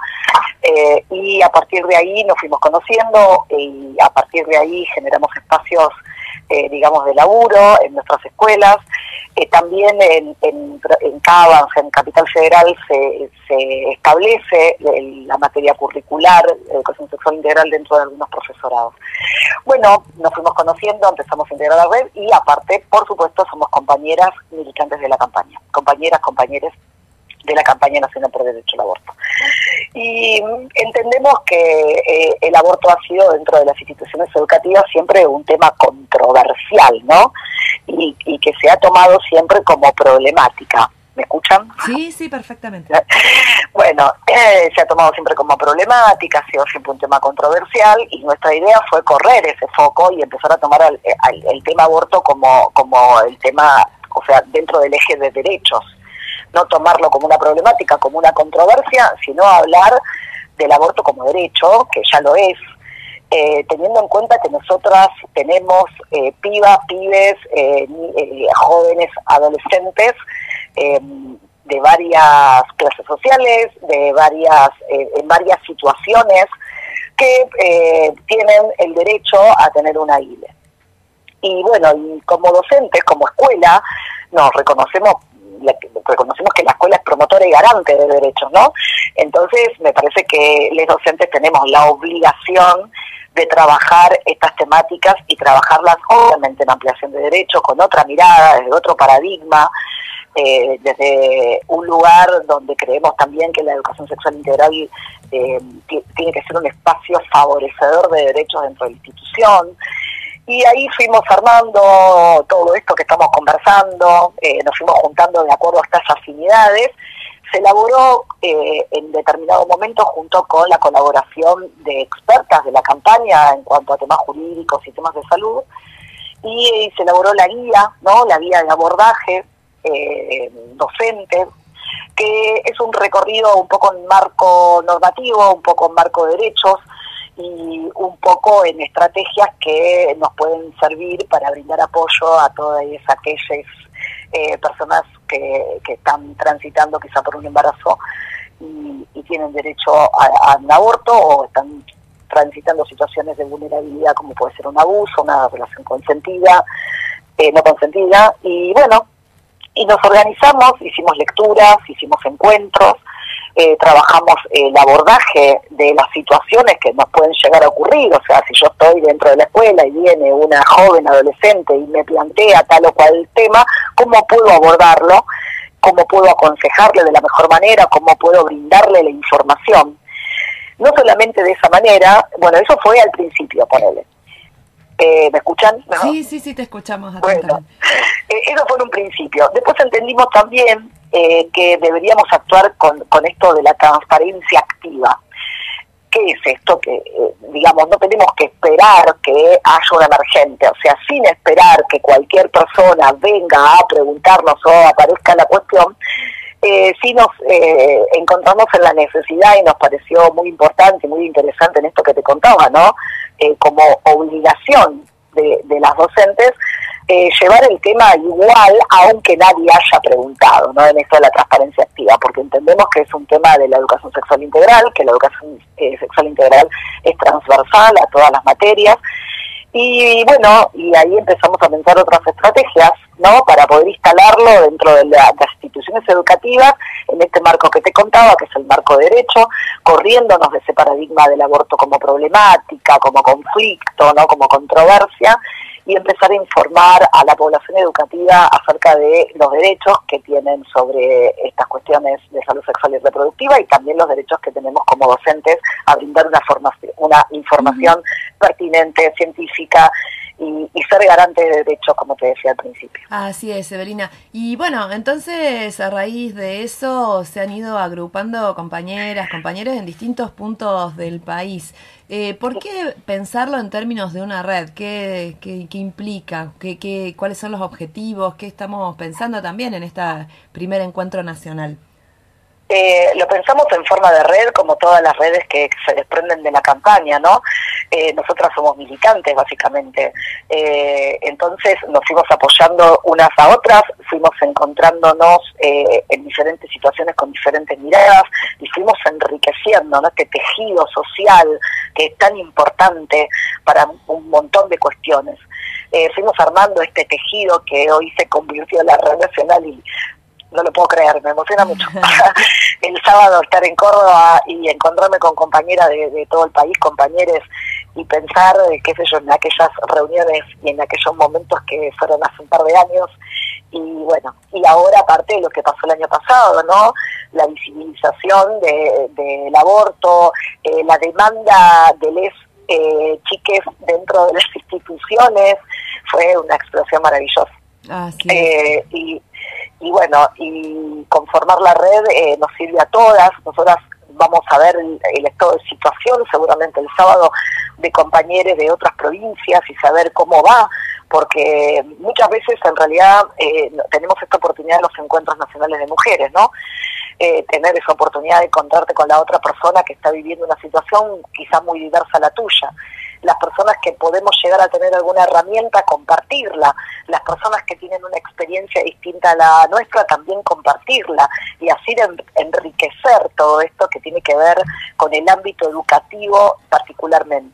eh, y a partir de ahí nos fuimos conociendo y a partir de ahí generamos espacios, eh, digamos, de laburo en nuestras escuelas. Eh, también en, en, en Cava, en Capital Federal, se, se establece el, la materia curricular, educación sexual integral dentro de algunos profesorados. Bueno, nos fuimos conociendo, empezamos a integrar la red y aparte, por supuesto, somos compañeras militantes de la campaña, compañeras, compañeros de la campaña nacional por el derecho al aborto. Y entendemos que eh, el aborto ha sido dentro de las instituciones educativas siempre un tema controversial, ¿no? Y, y que se ha tomado siempre como problemática. ¿Me escuchan? Sí, sí, perfectamente. Bueno, eh, se ha tomado siempre como problemática, ha sido siempre un tema controversial y nuestra idea fue correr ese foco y empezar a tomar el, el, el tema aborto como, como el tema, o sea, dentro del eje de derechos. No tomarlo como una problemática, como una controversia, sino hablar del aborto como derecho, que ya lo es, eh, teniendo en cuenta que nosotras tenemos eh, pibas, pibes, eh, eh, jóvenes, adolescentes, eh, de varias clases sociales, de varias, eh, en varias situaciones, que eh, tienen el derecho a tener una I L E. Y bueno, y como docentes, como escuela, nos reconocemos la, reconocimos que la escuela es promotora y garante de derechos, ¿no? Entonces, me parece que los docentes tenemos la obligación de trabajar estas temáticas y trabajarlas obviamente en ampliación de derechos, con otra mirada, desde otro paradigma, eh, desde un lugar donde creemos también que la educación sexual integral eh, tiene que ser un espacio favorecedor de derechos dentro de la institución. Y ahí fuimos armando todo esto que estamos conversando, eh, nos fuimos juntando de acuerdo a estas afinidades. Se elaboró eh, en determinado momento junto con la colaboración de expertas de la campaña en cuanto a temas jurídicos y temas de salud, y eh, se elaboró la guía, ¿no? La guía de abordaje eh, docente, que es un recorrido un poco en marco normativo, un poco en marco de derechos, y un poco en estrategias que nos pueden servir para brindar apoyo a todas aquellas eh, personas que, que están transitando quizá por un embarazo y, y tienen derecho a, a un aborto, o están transitando situaciones de vulnerabilidad como puede ser un abuso, una relación consentida, eh, no consentida, y bueno, y nos organizamos, hicimos lecturas, hicimos encuentros, Eh, trabajamos el abordaje de las situaciones que nos pueden llegar a ocurrir. O sea, si yo estoy dentro de la escuela y viene una joven adolescente y me plantea tal o cual tema, ¿cómo puedo abordarlo? ¿Cómo puedo aconsejarle de la mejor manera? ¿Cómo puedo brindarle la información? No solamente de esa manera, bueno, eso fue al principio, ponele. Eh, ¿Me escuchan? ¿No? Sí, sí, sí, te escuchamos. Bueno, eh, eso fue en un principio. Después entendimos también eh, que deberíamos actuar con, con esto de la transparencia activa. ¿Qué es esto? Que, eh, digamos, no tenemos que esperar que haya una emergente, o sea, sin esperar que cualquier persona venga a preguntarnos o aparezca la cuestión, eh, sí nos eh, encontramos en la necesidad, y nos pareció muy importante y muy interesante en esto que te contaba, ¿no? Eh, como obligación de, de las docentes, eh, llevar el tema igual aunque nadie haya preguntado, ¿no? En esto de la transparencia activa, porque entendemos que es un tema de la educación sexual integral, que la educación eh, sexual integral es transversal a todas las materias, y bueno, y ahí empezamos a pensar otras estrategias, ¿no? Para poder instalarlo dentro de la, las instituciones educativas, en este marco que te contaba, que es el marco de derecho, corriéndonos de ese paradigma del aborto como problemática, como conflicto, ¿no? Como controversia, y empezar a informar a la población educativa acerca de los derechos que tienen sobre estas cuestiones de salud sexual y reproductiva, y también los derechos que tenemos como docentes a brindar una formación, una información uh-huh. pertinente, científica, y, y ser garante de derechos, como te decía al principio. Así es, Evelina. Y bueno, entonces a raíz de eso se han ido agrupando compañeras, compañeros en distintos puntos del país. Eh, ¿Por qué pensarlo en términos de una red? ¿Qué, qué, qué implica? ¿Qué, qué, ¿Cuáles son los objetivos? ¿Qué estamos pensando también en este primer encuentro nacional? Eh, lo pensamos en forma de red, como todas las redes que se desprenden de la campaña, ¿no? Eh, nosotras somos militantes, básicamente. Eh, entonces nos fuimos apoyando unas a otras, fuimos encontrándonos eh, en diferentes situaciones con diferentes miradas, y fuimos enriqueciendo, ¿no? Este tejido social que es tan importante para un montón de cuestiones. Eh, fuimos armando este tejido que hoy se convirtió en la red nacional, y no lo puedo creer, me emociona mucho. El sábado estar en Córdoba y encontrarme con compañeras de, de todo el país, compañeros, y pensar, qué sé yo, en aquellas reuniones y en aquellos momentos que fueron hace un par de años. Y bueno, y ahora aparte de lo que pasó el año pasado, ¿no? La visibilización de, del aborto, eh, la demanda de les eh, chiques dentro de las instituciones, fue una explosión maravillosa. Ah, sí. eh, y Y bueno, y conformar la red eh, nos sirve a todas. Nosotras vamos a ver el, el estado de situación seguramente el sábado de compañeros de otras provincias y saber cómo va, porque muchas veces en realidad eh, tenemos esta oportunidad de los encuentros nacionales de mujeres, ¿no? Eh, tener esa oportunidad de encontrarte con la otra persona que está viviendo una situación quizás muy diversa a la tuya. Las personas que podemos llegar a tener alguna herramienta, compartirla. Las personas que tienen una experiencia distinta a la nuestra, también compartirla. Y así en, enriquecer todo esto que tiene que ver con el ámbito educativo particularmente.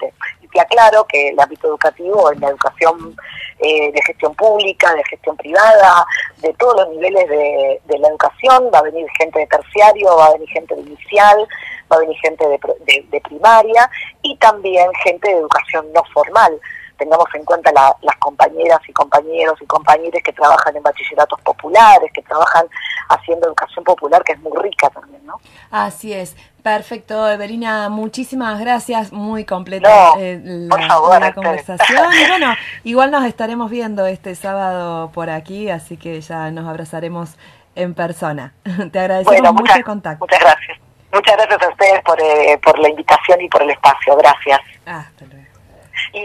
Cintia Claro, que el ámbito educativo en la educación eh, de gestión pública, de gestión privada, de todos los niveles de, de la educación, va a venir gente de terciario, va a venir gente de inicial, va a venir gente de, de, de primaria y también gente de educación no formal. Tengamos en cuenta la, las compañeras y compañeros y compañeras que trabajan en bachilleratos populares, que trabajan haciendo educación popular, que es muy rica también, ¿no? Así es. Perfecto, Evelina, muchísimas gracias, muy completa no, eh, la, por favor, la conversación. Y bueno, igual nos estaremos viendo este sábado por aquí, así que ya nos abrazaremos en persona. Te agradecemos bueno, mucho muchas, el contacto. Muchas gracias. Muchas gracias a ustedes por, eh, por la invitación y por el espacio. Gracias. Hasta luego. Y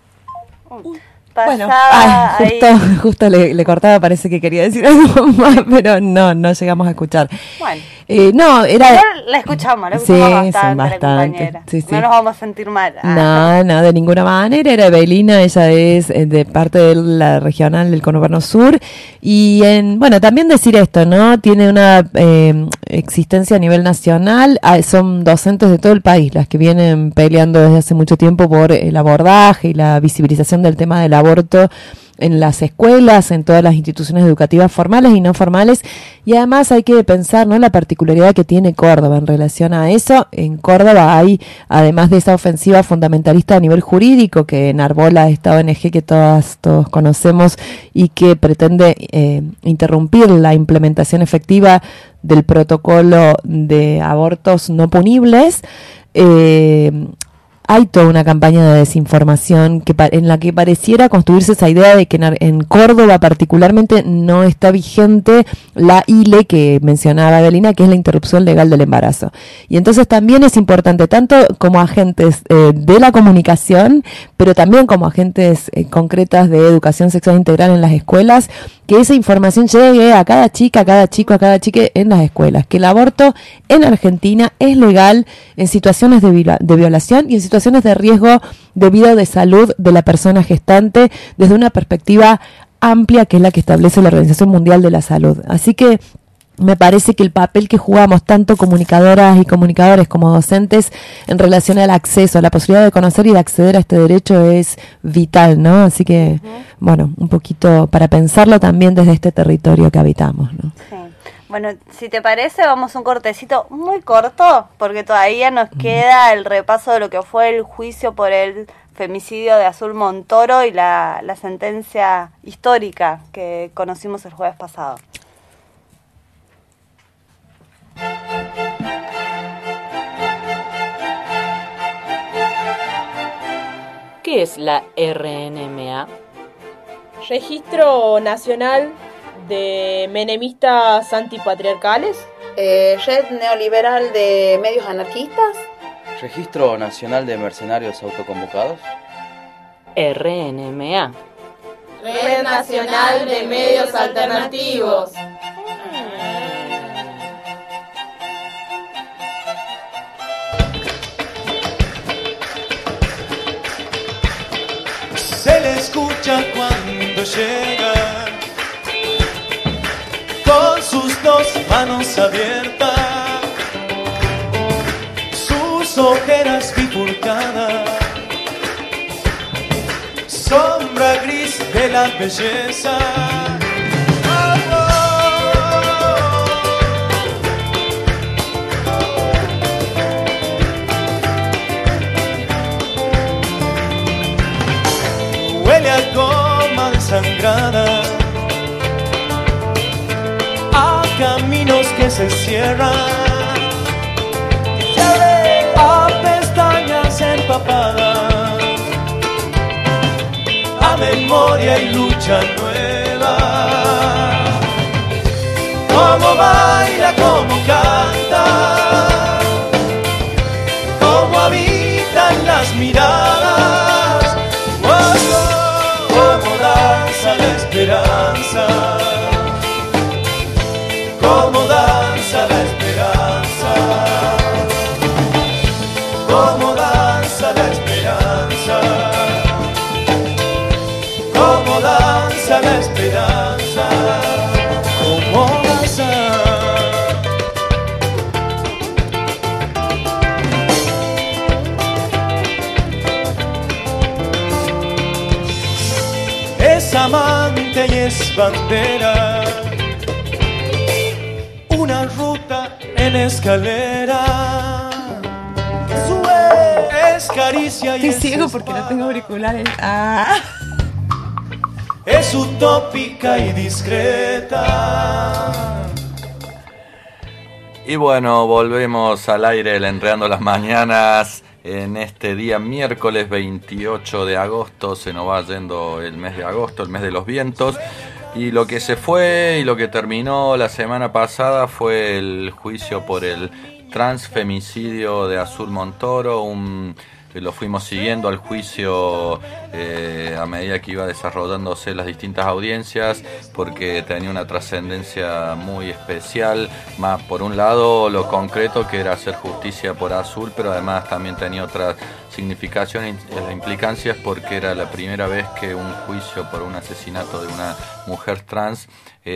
Bueno, ah, justo, justo le, le cortaba, parece que quería decir algo más, pero no, no llegamos a escuchar. Bueno, eh, no, era... la escuchamos, la escuchamos sí, bastante, sí, bastante, compañera. sí, sí. No nos vamos a sentir mal. Ah. No, no, de ninguna manera. Era Evelina, ella es eh, de parte de la regional del Conurbano Sur. Y, en bueno, también decir esto, ¿no? Tiene una eh, existencia a nivel nacional. Ah, son docentes de todo el país las que vienen peleando desde hace mucho tiempo por el abordaje y la visibilización del tema del aborto en las escuelas, en todas las instituciones educativas formales y no formales. Y además hay que pensar, ¿no?, la particularidad que tiene Córdoba en relación a eso. En Córdoba hay, además de esa ofensiva fundamentalista a nivel jurídico que enarbola esta O N G que todas, todos conocemos y que pretende eh, interrumpir la implementación efectiva del protocolo de abortos no punibles. Eh, Hay toda una campaña de desinformación que en la que pareciera construirse esa idea de que en, en Córdoba particularmente no está vigente la I L E que mencionaba Evelina, que es la interrupción legal del embarazo. Y entonces también es importante, tanto como agentes eh, de la comunicación, pero también como agentes eh, concretas de educación sexual integral en las escuelas, que esa información llegue a cada chica, a cada chico, a cada chique en las escuelas, que el aborto en Argentina es legal en situaciones de, viola, de violación y en situaciones de riesgo de vida o de salud de la persona gestante desde una perspectiva amplia que es la que establece la Organización Mundial de la Salud. Así que me parece que el papel que jugamos tanto comunicadoras y comunicadores como docentes en relación al acceso, a la posibilidad de conocer y de acceder a este derecho es vital, ¿no? Así que, uh-huh. bueno, un poquito para pensarlo también desde este territorio que habitamos, ¿no? Sí. Bueno, si te parece, vamos a un cortecito muy corto, porque todavía nos uh-huh. queda el repaso de lo que fue el juicio por el femicidio de Azul Montoro y la, la sentencia histórica que conocimos el jueves pasado. ¿Qué es la R N M A? Registro Nacional de Menemistas Antipatriarcales. Eh, Red Neoliberal de Medios Anarquistas. Registro Nacional de Mercenarios Autoconvocados. R N M A. Red Nacional de Medios Alternativos. Se le escucha cuando llega, con sus dos manos abiertas, sus ojeras bifurcadas, sombra gris de la belleza. Huele a goma desangrada, a caminos que se cierran, a pestañas empapadas, a memoria y lucha nueva. Cómo baila, cómo canta, cómo habitan las miradas, cómo danza la esperanza, cómo danza la esperanza, cómo danza la esperanza, cómo danza la esperanza, cómo danza. diamante y es bandera. Una ruta en escalera. Sube, es caricia y Estoy es ciego porque no tengo auriculares. Ah. Es utópica y discreta. Y bueno, volvemos al aire del Enredando las Mañanas. En este día miércoles veintiocho de agosto, se nos va yendo el mes de agosto, el mes de los vientos. Y lo que se fue y lo que terminó la semana pasada fue el juicio por el transfemicidio de Azul Montoro. Un, lo fuimos siguiendo al juicio eh, a medida que iba desarrollándose las distintas audiencias, porque tenía una trascendencia muy especial. Más por un lado lo concreto, que era hacer justicia por Azul, pero además también tenía otras significaciones e implicancias, porque era la primera vez que un juicio por un asesinato de una mujer trans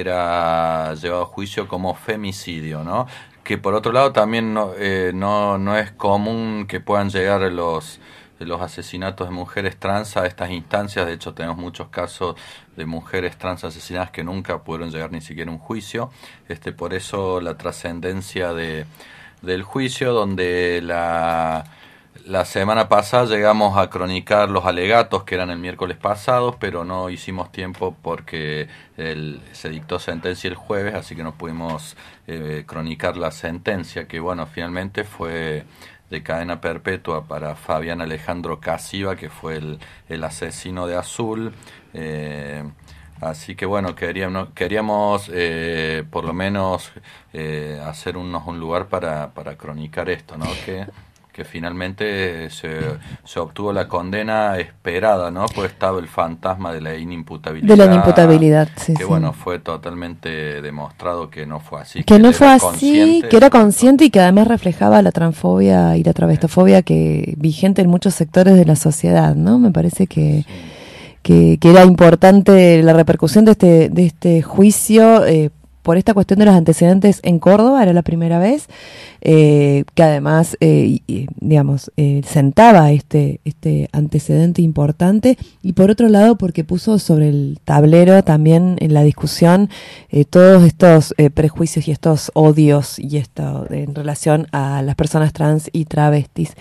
era llevado a juicio como femicidio, ¿no? Que por otro lado también no, eh, no, no es común que puedan llegar los, los asesinatos de mujeres trans a estas instancias. De hecho, tenemos muchos casos de mujeres trans asesinadas que nunca pudieron llegar ni siquiera a un juicio. Este, por eso la trascendencia de, del juicio, donde la... La semana pasada llegamos a cronicar los alegatos, que eran el miércoles pasado, pero no hicimos tiempo porque el, se dictó sentencia el jueves, así que no pudimos eh, cronicar la sentencia, que bueno, finalmente fue de cadena perpetua para Fabián Alejandro Casiva, que fue el, el asesino de Azul. Eh, Así que bueno, queríamos, queríamos eh, por lo menos eh, hacernos un lugar para, para cronicar esto, ¿no? Que... que finalmente se, se obtuvo la condena esperada, ¿no? Pues estaba el fantasma de la inimputabilidad. De la inimputabilidad, sí, que sí. bueno, fue totalmente demostrado que no fue así. Que, que no fue así, consciente. que era consciente y que además reflejaba la transfobia y la travestofobia que vigente en muchos sectores de la sociedad, ¿no? Me parece que... Sí. Que, que era importante la repercusión de este, de este juicio eh, por esta cuestión de los antecedentes en Córdoba, era la primera vez, eh, que además, eh, y, digamos, eh, sentaba este, este antecedente importante, y por otro lado porque puso sobre el tablero también en la discusión eh, todos estos eh, prejuicios y estos odios y esto en relación a las personas trans y travestis.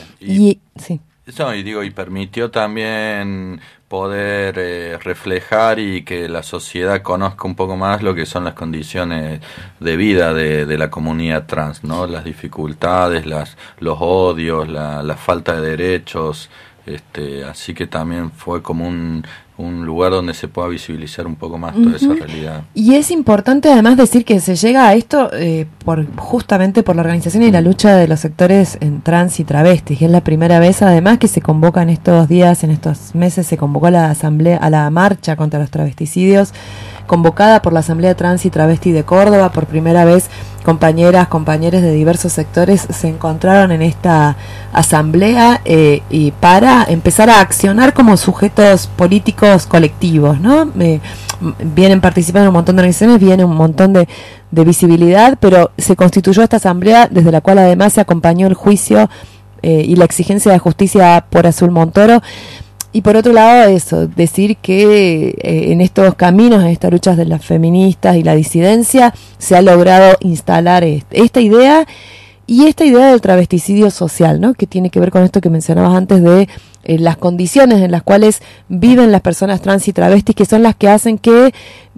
Y, y sí. Eso, y digo, y permitió también poder eh, reflejar y que la sociedad conozca un poco más lo que son las condiciones de vida de, de la comunidad trans, ¿no? Las dificultades, las, los odios, la, la falta de derechos, este, así que también fue como un, un lugar donde se pueda visibilizar un poco más toda uh-huh. esa realidad. Y es importante además decir que se llega a esto eh, por justamente por la organización y la lucha de los sectores en trans y travestis, que es la primera vez además que se convoca en estos días, en estos meses, se convocó a la asamblea, a la marcha contra los travesticidios, convocada por la Asamblea Trans y Travesti de Córdoba. Por primera vez, compañeras, compañeros de diversos sectores se encontraron en esta asamblea eh, y para empezar a accionar como sujetos políticos colectivos, ¿no? Eh, vienen participando un montón de organizaciones, viene un montón de, de visibilidad, pero se constituyó esta asamblea desde la cual además se acompañó el juicio eh, y la exigencia de justicia por Azul Montoro. Y por otro lado, eso, decir que eh, en estos caminos, en estas luchas de las feministas y la disidencia, se ha logrado instalar este, esta idea y esta idea del travesticidio social, ¿no? Que tiene que ver con esto que mencionabas antes de eh, las condiciones en las cuales viven las personas trans y travestis, que son las que hacen que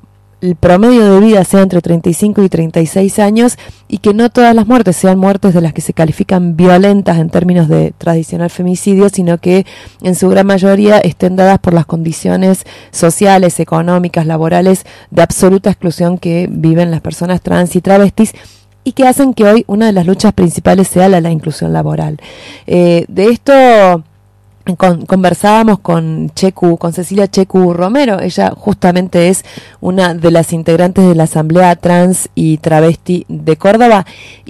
el promedio de vida sea entre treinta y cinco y treinta y seis años y que no todas las muertes sean muertes de las que se califican violentas en términos de tradicional femicidio, sino que en su gran mayoría estén dadas por las condiciones sociales, económicas, laborales de absoluta exclusión que viven las personas trans y travestis, y que hacen que hoy una de las luchas principales sea la, la inclusión laboral. Eh, de esto... Con, conversábamos con Checu, con Cecilia Checu Romero. Ella justamente es una de las integrantes de la Asamblea Trans y Travesti de Córdoba,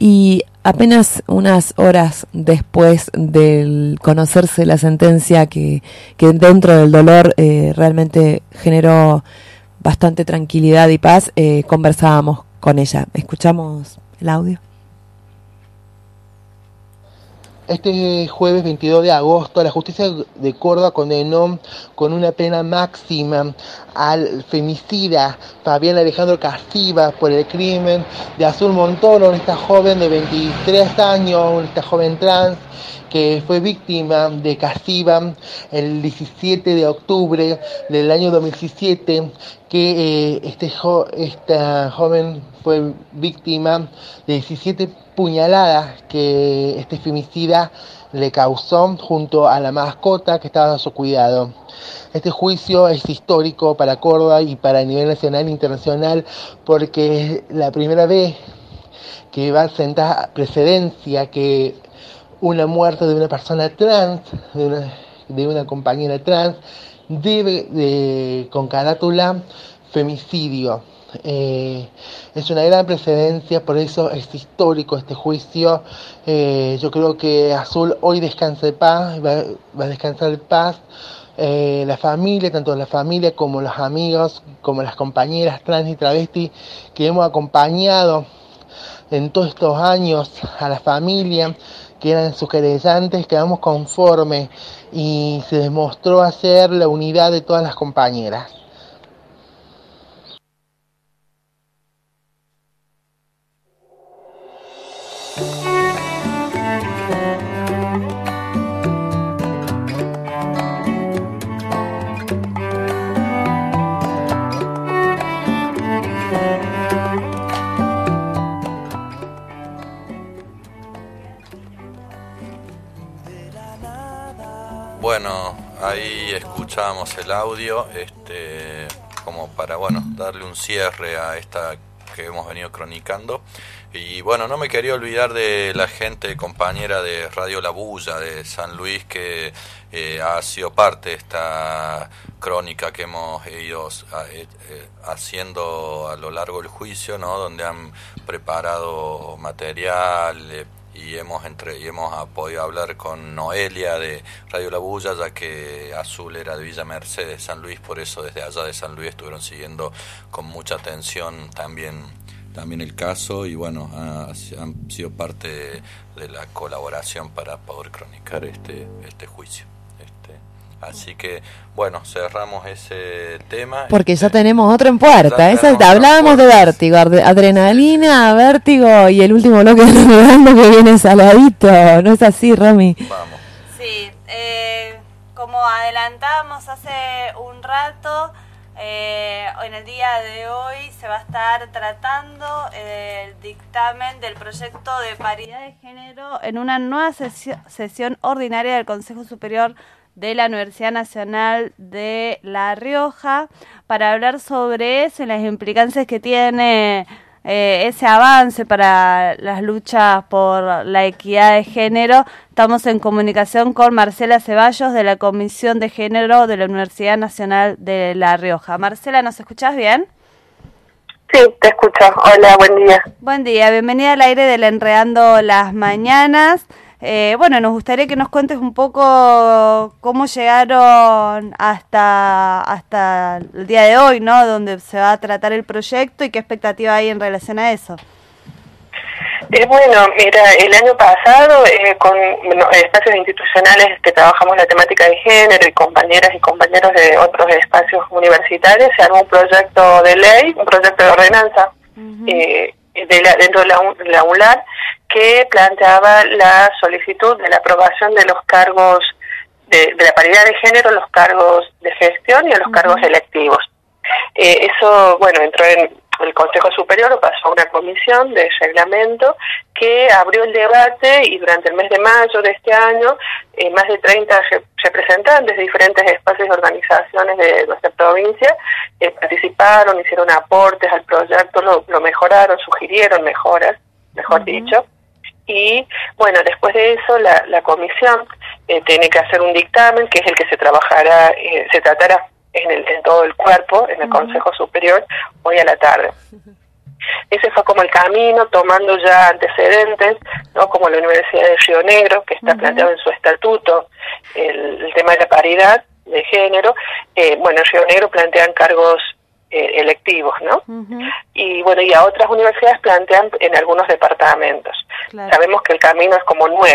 y apenas unas horas después de conocerse la sentencia, que, que dentro del dolor eh, realmente generó bastante tranquilidad y paz, eh, conversábamos con ella. Escuchamos el audio. Este jueves veintidós de agosto, la justicia de Córdoba condenó con una pena máxima al femicida Fabián Alejandro Casiva por el crimen de Azul Montoro, esta joven de veintitrés años, esta joven trans, que fue víctima de Casiva el diecisiete de octubre del año dos mil diecisiete, que eh, este jo esta joven fue víctima de diecisiete puñaladas que este femicida le causó junto a la mascota que estaba a su cuidado. Este juicio es histórico para Córdoba y para el nivel nacional e internacional, porque es la primera vez que va a sentar precedencia que una muerte de una persona trans, de una, de una compañera trans, debe de, con carátula femicidio. Eh, es una gran precedencia, por eso es histórico este juicio. Eh, yo creo que Azul hoy descansa en paz, va, va a descansar en paz. Eh, la familia, tanto la familia como los amigos, como las compañeras trans y travesti que hemos acompañado en todos estos años a la familia, que eran sus querellantes, quedamos conformes y se demostró hacer la unidad de todas las compañeras. Bueno, ahí escuchamos el audio, este, como para, bueno, darle un cierre a esta que hemos venido cronicando. Y bueno, no me quería olvidar de la gente compañera de Radio La Bulla de San Luis, que eh, ha sido parte de esta crónica que hemos ido eh, eh, haciendo a lo largo del juicio, ¿no? Donde han preparado material, eh, y hemos entre y hemos podido hablar con Noelia de Radio La Bulla, ya que Azul era de Villa Mercedes, San Luis, por eso desde allá de San Luis estuvieron siguiendo con mucha atención también también el caso, y bueno, ha, han sido parte de, de la colaboración para poder cronicar este este juicio. Este, así que bueno, cerramos ese tema. Porque ya tenemos otro en puerta. Esa, hablábamos de vértigo, adrenalina, vértigo, y el último bloque de Enredando que viene saladito. ¿No es así, Rami? Vamos. Sí, eh, como adelantábamos hace un rato, eh, en el día de hoy se va a estar tratando el dictamen del proyecto de paridad de género en una nueva sesión, sesión ordinaria del Consejo Superior de la Universidad Nacional de La Rioja, para hablar sobre eso y las implicancias que tiene eh, ese avance para las luchas por la equidad de género. Estamos en comunicación con Marcela Ceballos de la Comisión de Género de la Universidad Nacional de La Rioja. Marcela, ¿nos escuchás bien? Sí, te escucho. Hola, buen día. Buen día, bienvenida al aire del Enredando las Mañanas. Eh, bueno, nos gustaría que nos cuentes un poco cómo llegaron hasta hasta el día de hoy, ¿no? Donde se va a tratar el proyecto y qué expectativa hay en relación a eso. Eh, bueno, mira, el año pasado eh, con bueno, espacios institucionales que trabajamos la temática de género y compañeras y compañeros de otros espacios universitarios, se armó un proyecto de ley, un proyecto de ordenanza uh-huh. eh, de la, dentro de la, la UNLAR, que planteaba la solicitud de la aprobación de los cargos, de, de la paridad de género, los cargos de gestión y a los uh-huh. cargos electivos. Eh, eso, bueno, entró en el Consejo Superior, lo pasó a una comisión de reglamento que abrió el debate, y durante el mes de mayo de este año, eh, más de treinta re- representantes de diferentes espacios y organizaciones de nuestra provincia eh, participaron, hicieron aportes al proyecto, lo, lo mejoraron, sugirieron mejoras, mejor uh-huh. dicho. Y bueno, después de eso la, la comisión eh, tiene que hacer un dictamen, que es el que se trabajará, eh, se tratará en, el, en todo el cuerpo, en el uh-huh. Consejo Superior, hoy a la tarde. Uh-huh. Ese fue como el camino, tomando ya antecedentes, ¿no? Como la Universidad de Río Negro, que está uh-huh. planteado en su estatuto el, el tema de la paridad de género. Eh, bueno, en Río Negro plantean cargos Eh, electivos, ¿no? Uh-huh. Y bueno, y a otras universidades plantean en algunos departamentos. Claro. Sabemos que el camino es como nuevo,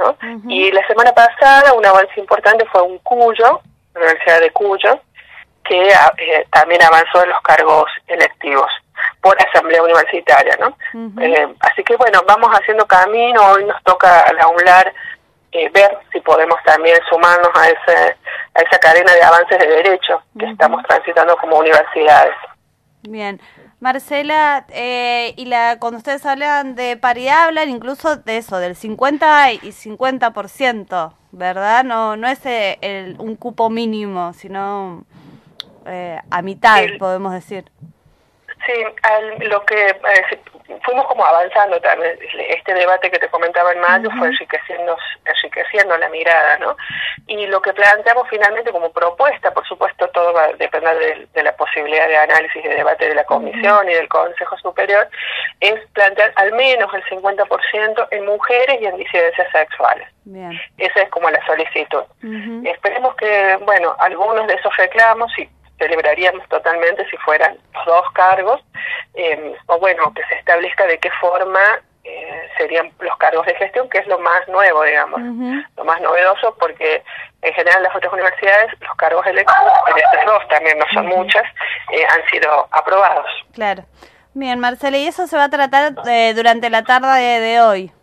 ¿no? Uh-huh. Y la semana pasada un avance importante fue un Cuyo, la Universidad de Cuyo, que eh, también avanzó en los cargos electivos por asamblea universitaria, ¿no? Uh-huh. Eh, así que bueno, vamos haciendo camino. Hoy nos toca a la UNLAR eh, ver si podemos también sumarnos a ese a esa cadena de avances de derecho que uh-huh. estamos transitando como universidades. Bien. Marcela, eh, y la cuando ustedes hablan de paridad, hablan incluso de eso, del cincuenta y cincuenta por ciento, ¿verdad? No no es eh, el, un cupo mínimo, sino eh, a mitad, el, podemos decir. Sí, al, lo que eh, fuimos como avanzando también. Este debate que te comentaba en mayo uh-huh. fue enriqueciendo, enriqueciendo la mirada, ¿no? Y lo que planteamos finalmente como propuesta, por supuesto todo va a depender de, de la posibilidad de análisis y de debate de la Comisión uh-huh. y del Consejo Superior, es plantear al menos el cincuenta por ciento en mujeres y en disidencias sexuales. Bien. Esa es como la solicitud. Uh-huh. Esperemos que, bueno, algunos de esos reclamos, sí, celebraríamos totalmente si fueran los dos cargos, eh, o bueno, que se establezca de qué forma eh, serían los cargos de gestión, que es lo más nuevo, digamos, uh-huh. lo más novedoso, porque en general las otras universidades, los cargos electivos, en estas dos también no son uh-huh. muchas, eh, han sido aprobados. Claro. Bien, Marcela, ¿y eso se va a tratar eh, durante la tarde de, de hoy?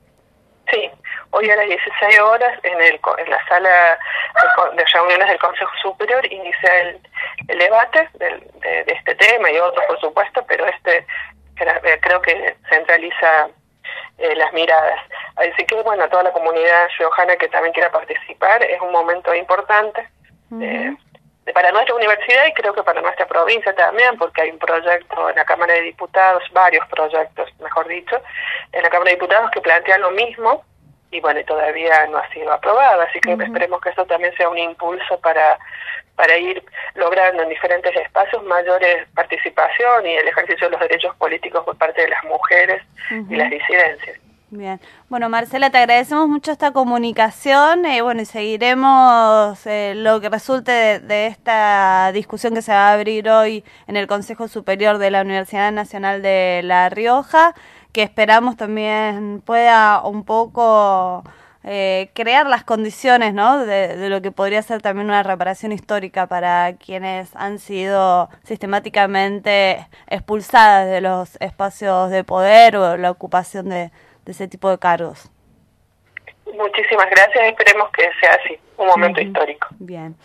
Sí. Hoy a las dieciséis horas en, el, en la sala de, de reuniones del Consejo Superior inicia el, el debate del, de, de este tema y otros, por supuesto, pero este creo que centraliza eh, las miradas. Así que, bueno, a toda la comunidad riojana que también quiera participar, es un momento importante uh-huh. de, de, para nuestra universidad y creo que para nuestra provincia también, porque hay un proyecto en la Cámara de Diputados, varios proyectos, mejor dicho, en la Cámara de Diputados que plantean lo mismo, y bueno, todavía no ha sido aprobado, así que uh-huh. esperemos que esto también sea un impulso para para ir logrando en diferentes espacios mayores participación y el ejercicio de los derechos políticos por parte de las mujeres uh-huh. y las disidencias. Bien. Bueno, Marcela, te agradecemos mucho esta comunicación, eh, bueno, y seguiremos eh, lo que resulte de, de esta discusión que se va a abrir hoy en el Consejo Superior de la Universidad Nacional de La Rioja, que esperamos también pueda un poco eh, crear las condiciones, ¿no?, de, de lo que podría ser también una reparación histórica para quienes han sido sistemáticamente expulsadas de los espacios de poder o la ocupación de, de ese tipo de cargos. Muchísimas gracias, esperemos que sea así, un momento uh-huh. histórico. Bien.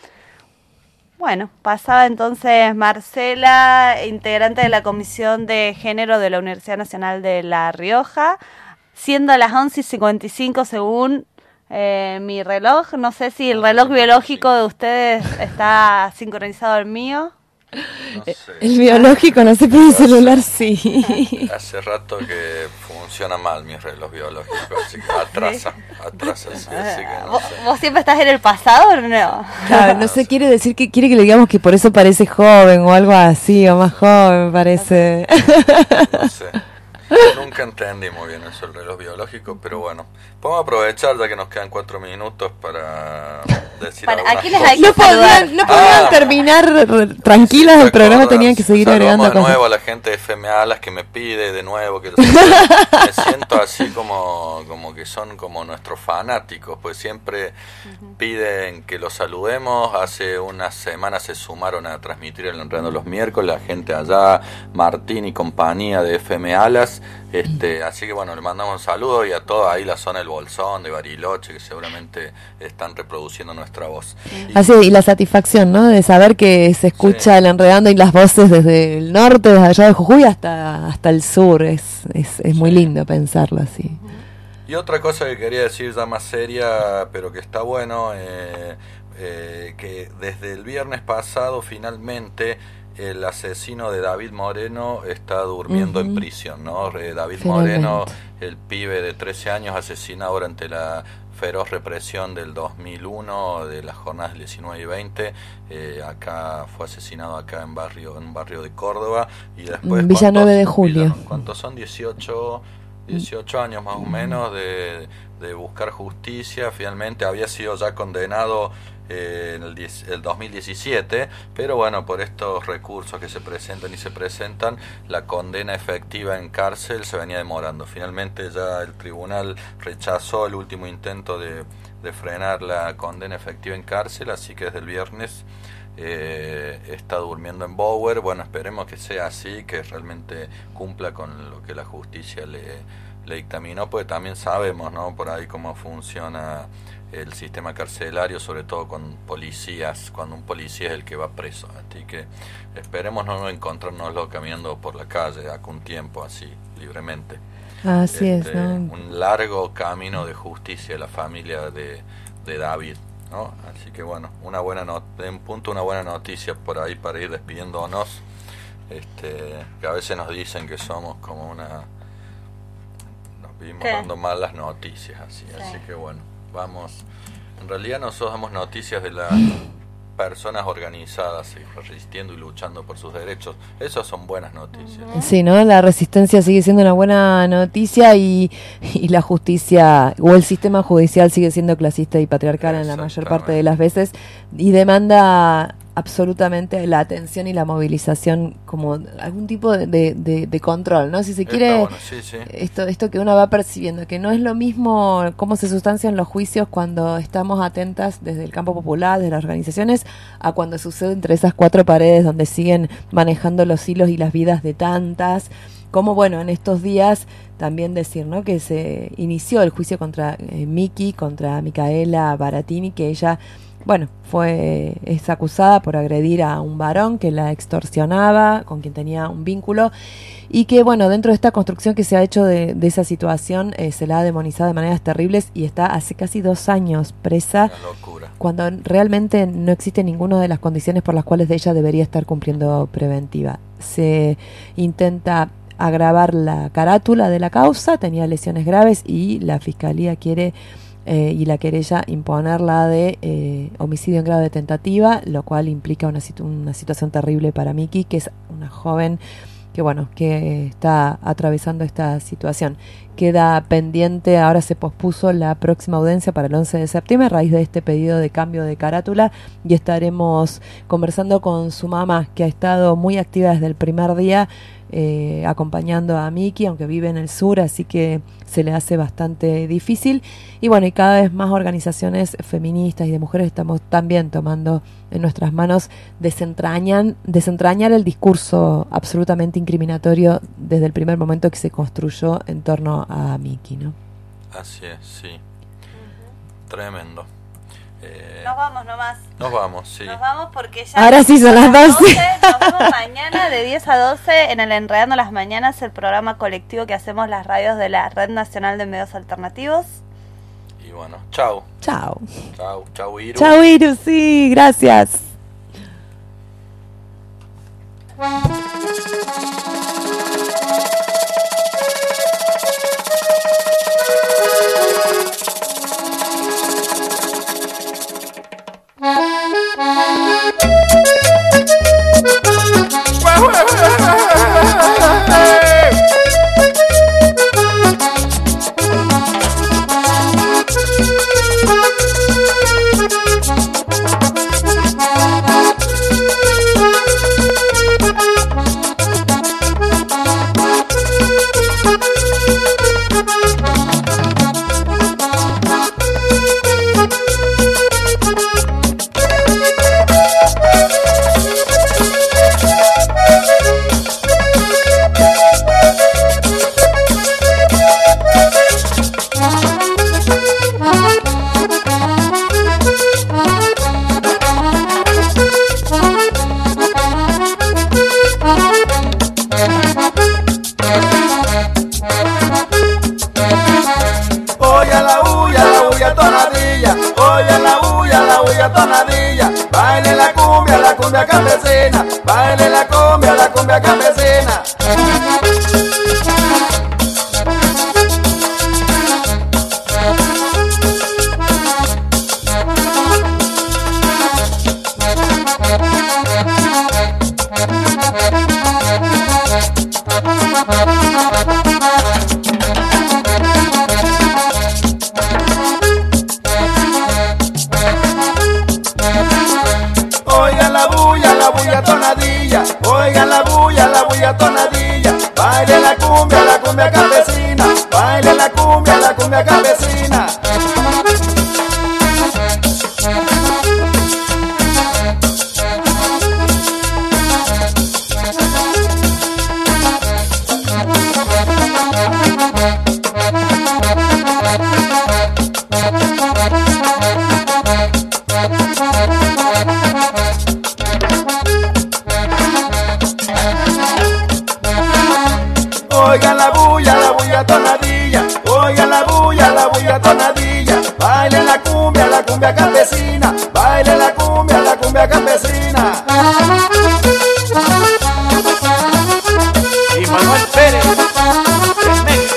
Bueno, pasaba entonces Marcela, integrante de la Comisión de Género de la Universidad Nacional de La Rioja, siendo las once y cincuenta y cinco según eh, mi reloj. No sé si el reloj biológico de ustedes está sincronizado al mío. No sé. El biológico, no sé, pero el celular sí. Hace rato que funciona mal mi reloj biológico, así que atrasa, atrasa, sí, así que no ¿Vos, sé. ¿Vos siempre estás en el pasado o no? Claro, no sé, quiere decir que quiere que le digamos que por eso parece joven o algo así, o más joven, me parece. No sé. Nunca entendí muy bien eso, el reloj biológico, pero bueno, podemos aprovechar ya que nos quedan cuatro minutos para decir para, algunas ¿a quiénes cosas. hay que No podían, no podían Ah, terminar r- tranquilas sí, el programa, acordás. tenían que seguir Saludamos agregando de cosas. nuevo a la gente de F M A, las que me pide de nuevo, que me siento así como, como que son como nuestros fanáticos, pues siempre uh-huh. piden que los saludemos. Hace unas semanas se sumaron a transmitir el Enredando los miércoles, la gente allá, Martín y compañía de F M Alas. Este, así que bueno, le mandamos un saludo y a toda ahí la zona del Bolsón, de Bariloche, que seguramente están reproduciendo nuestra voz. Y, Así, y la satisfacción, ¿no?, de saber que se escucha sí. el Enredando y las voces desde el norte, desde allá de Jujuy hasta hasta el sur. Es es, es muy sí. lindo pensarlo así. Y otra cosa que quería decir ya más seria, pero que está bueno, eh, eh, que desde el viernes pasado finalmente el asesino de David Moreno está durmiendo uh-huh. en prisión, ¿no? David Finalmente. Moreno, el pibe de trece años asesinado durante la feroz represión del dos mil uno, de las jornadas diecinueve y veinte, eh, acá fue asesinado acá en barrio en un barrio de Córdoba, y después Villa nueve de julio. Villa, ¿cuántos son? dieciocho años más o menos de, de buscar justicia. Finalmente había sido ya condenado eh, en el, diez, el dos mil diecisiete, pero bueno, por estos recursos que se presentan y se presentan, la condena efectiva en cárcel se venía demorando. Finalmente ya el tribunal rechazó el último intento de, de frenar la condena efectiva en cárcel, así que desde el viernes eh, está durmiendo en Bower. Bueno, esperemos que sea así, que realmente cumpla con lo que la justicia le, le dictaminó, porque también sabemos, ¿no?, por ahí cómo funciona el sistema carcelario, sobre todo con policías, cuando un policía es el que va preso. Así que esperemos no encontrárnoslo caminando por la calle acá un tiempo así, libremente. Así este, es, ¿no? Un largo camino de justicia de la familia de, de David, ¿no? Así que bueno, una buena not- de un punto una buena noticia por ahí para ir despidiéndonos, este, que a veces nos dicen que somos como una... nos vivimos ¿Qué? dando malas noticias, así, Sí. así que bueno, vamos, en realidad nosotros damos noticias de las personas organizadas y resistiendo y luchando por sus derechos. Esas son buenas noticias. Sí, ¿no? La resistencia sigue siendo una buena noticia y, y la justicia o el sistema judicial sigue siendo clasista y patriarcal en la mayor parte de las veces y demanda absolutamente la atención y la movilización como algún tipo de, de, de, de control, ¿no? Si se quiere, bueno, sí, sí. esto esto que uno va percibiendo, que no es lo mismo cómo se sustancian los juicios cuando estamos atentas desde el campo popular, desde las organizaciones, a cuando sucede entre esas cuatro paredes donde siguen manejando los hilos y las vidas de tantas. Como bueno, en estos días también decir, ¿no?, que se inició el juicio contra eh, Miki, contra Micaela Baratini, que ella, bueno, fue es acusada por agredir a un varón que la extorsionaba, con quien tenía un vínculo, y que, bueno, dentro de esta construcción que se ha hecho de, de esa situación, eh, se la ha demonizado de maneras terribles y está hace casi dos años presa, cuando realmente no existe ninguna de las condiciones por las cuales ella debería estar cumpliendo preventiva. Se intenta agravar la carátula de la causa, tenía lesiones graves y la fiscalía quiere eh, y la querella imponerla de eh, homicidio en grado de tentativa, lo cual implica una, situ- una situación terrible para Miki, que es una joven que bueno, que está atravesando esta situación. Queda pendiente, ahora se pospuso la próxima audiencia para el once de septiembre a raíz de este pedido de cambio de carátula y estaremos conversando con su mamá, que ha estado muy activa desde el primer día eh, acompañando a Miki, aunque vive en el sur, así que se le hace bastante difícil. Y bueno, y cada vez más organizaciones feministas y de mujeres estamos también tomando en nuestras manos desentrañan, desentrañar el discurso absolutamente incriminatorio desde el primer momento que se construyó en torno a Miki, ¿no? Así es, sí. Tremendo. Eh, Nos vamos nomás. Nos vamos, sí. Nos vamos porque ya... Ahora sí son las doce. Nos vemos mañana de diez a doce en el Enredando las Mañanas, el programa colectivo que hacemos las radios de la Red Nacional de Medios Alternativos. Y bueno, chau. Chau. Chau, chau, Iru. Chau, Iru, sí, gracias. Baile la cumbia, la cumbia campesina. Baile la cumbia, la cumbia campesina. bulla tonadilla, oigan la bulla, la bulla tonadilla, baile la cumbia, la cumbia campesina, baile la cumbia, la cumbia campesina. Oigan la bulla, la bulla tonadilla, oigan la bulla, la bulla tonadilla, baile la cumbia, la cumbia campesina, baile la cumbia, la cumbia campesina. Y Manuel Pérez, en México.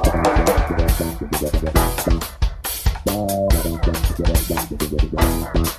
Bye.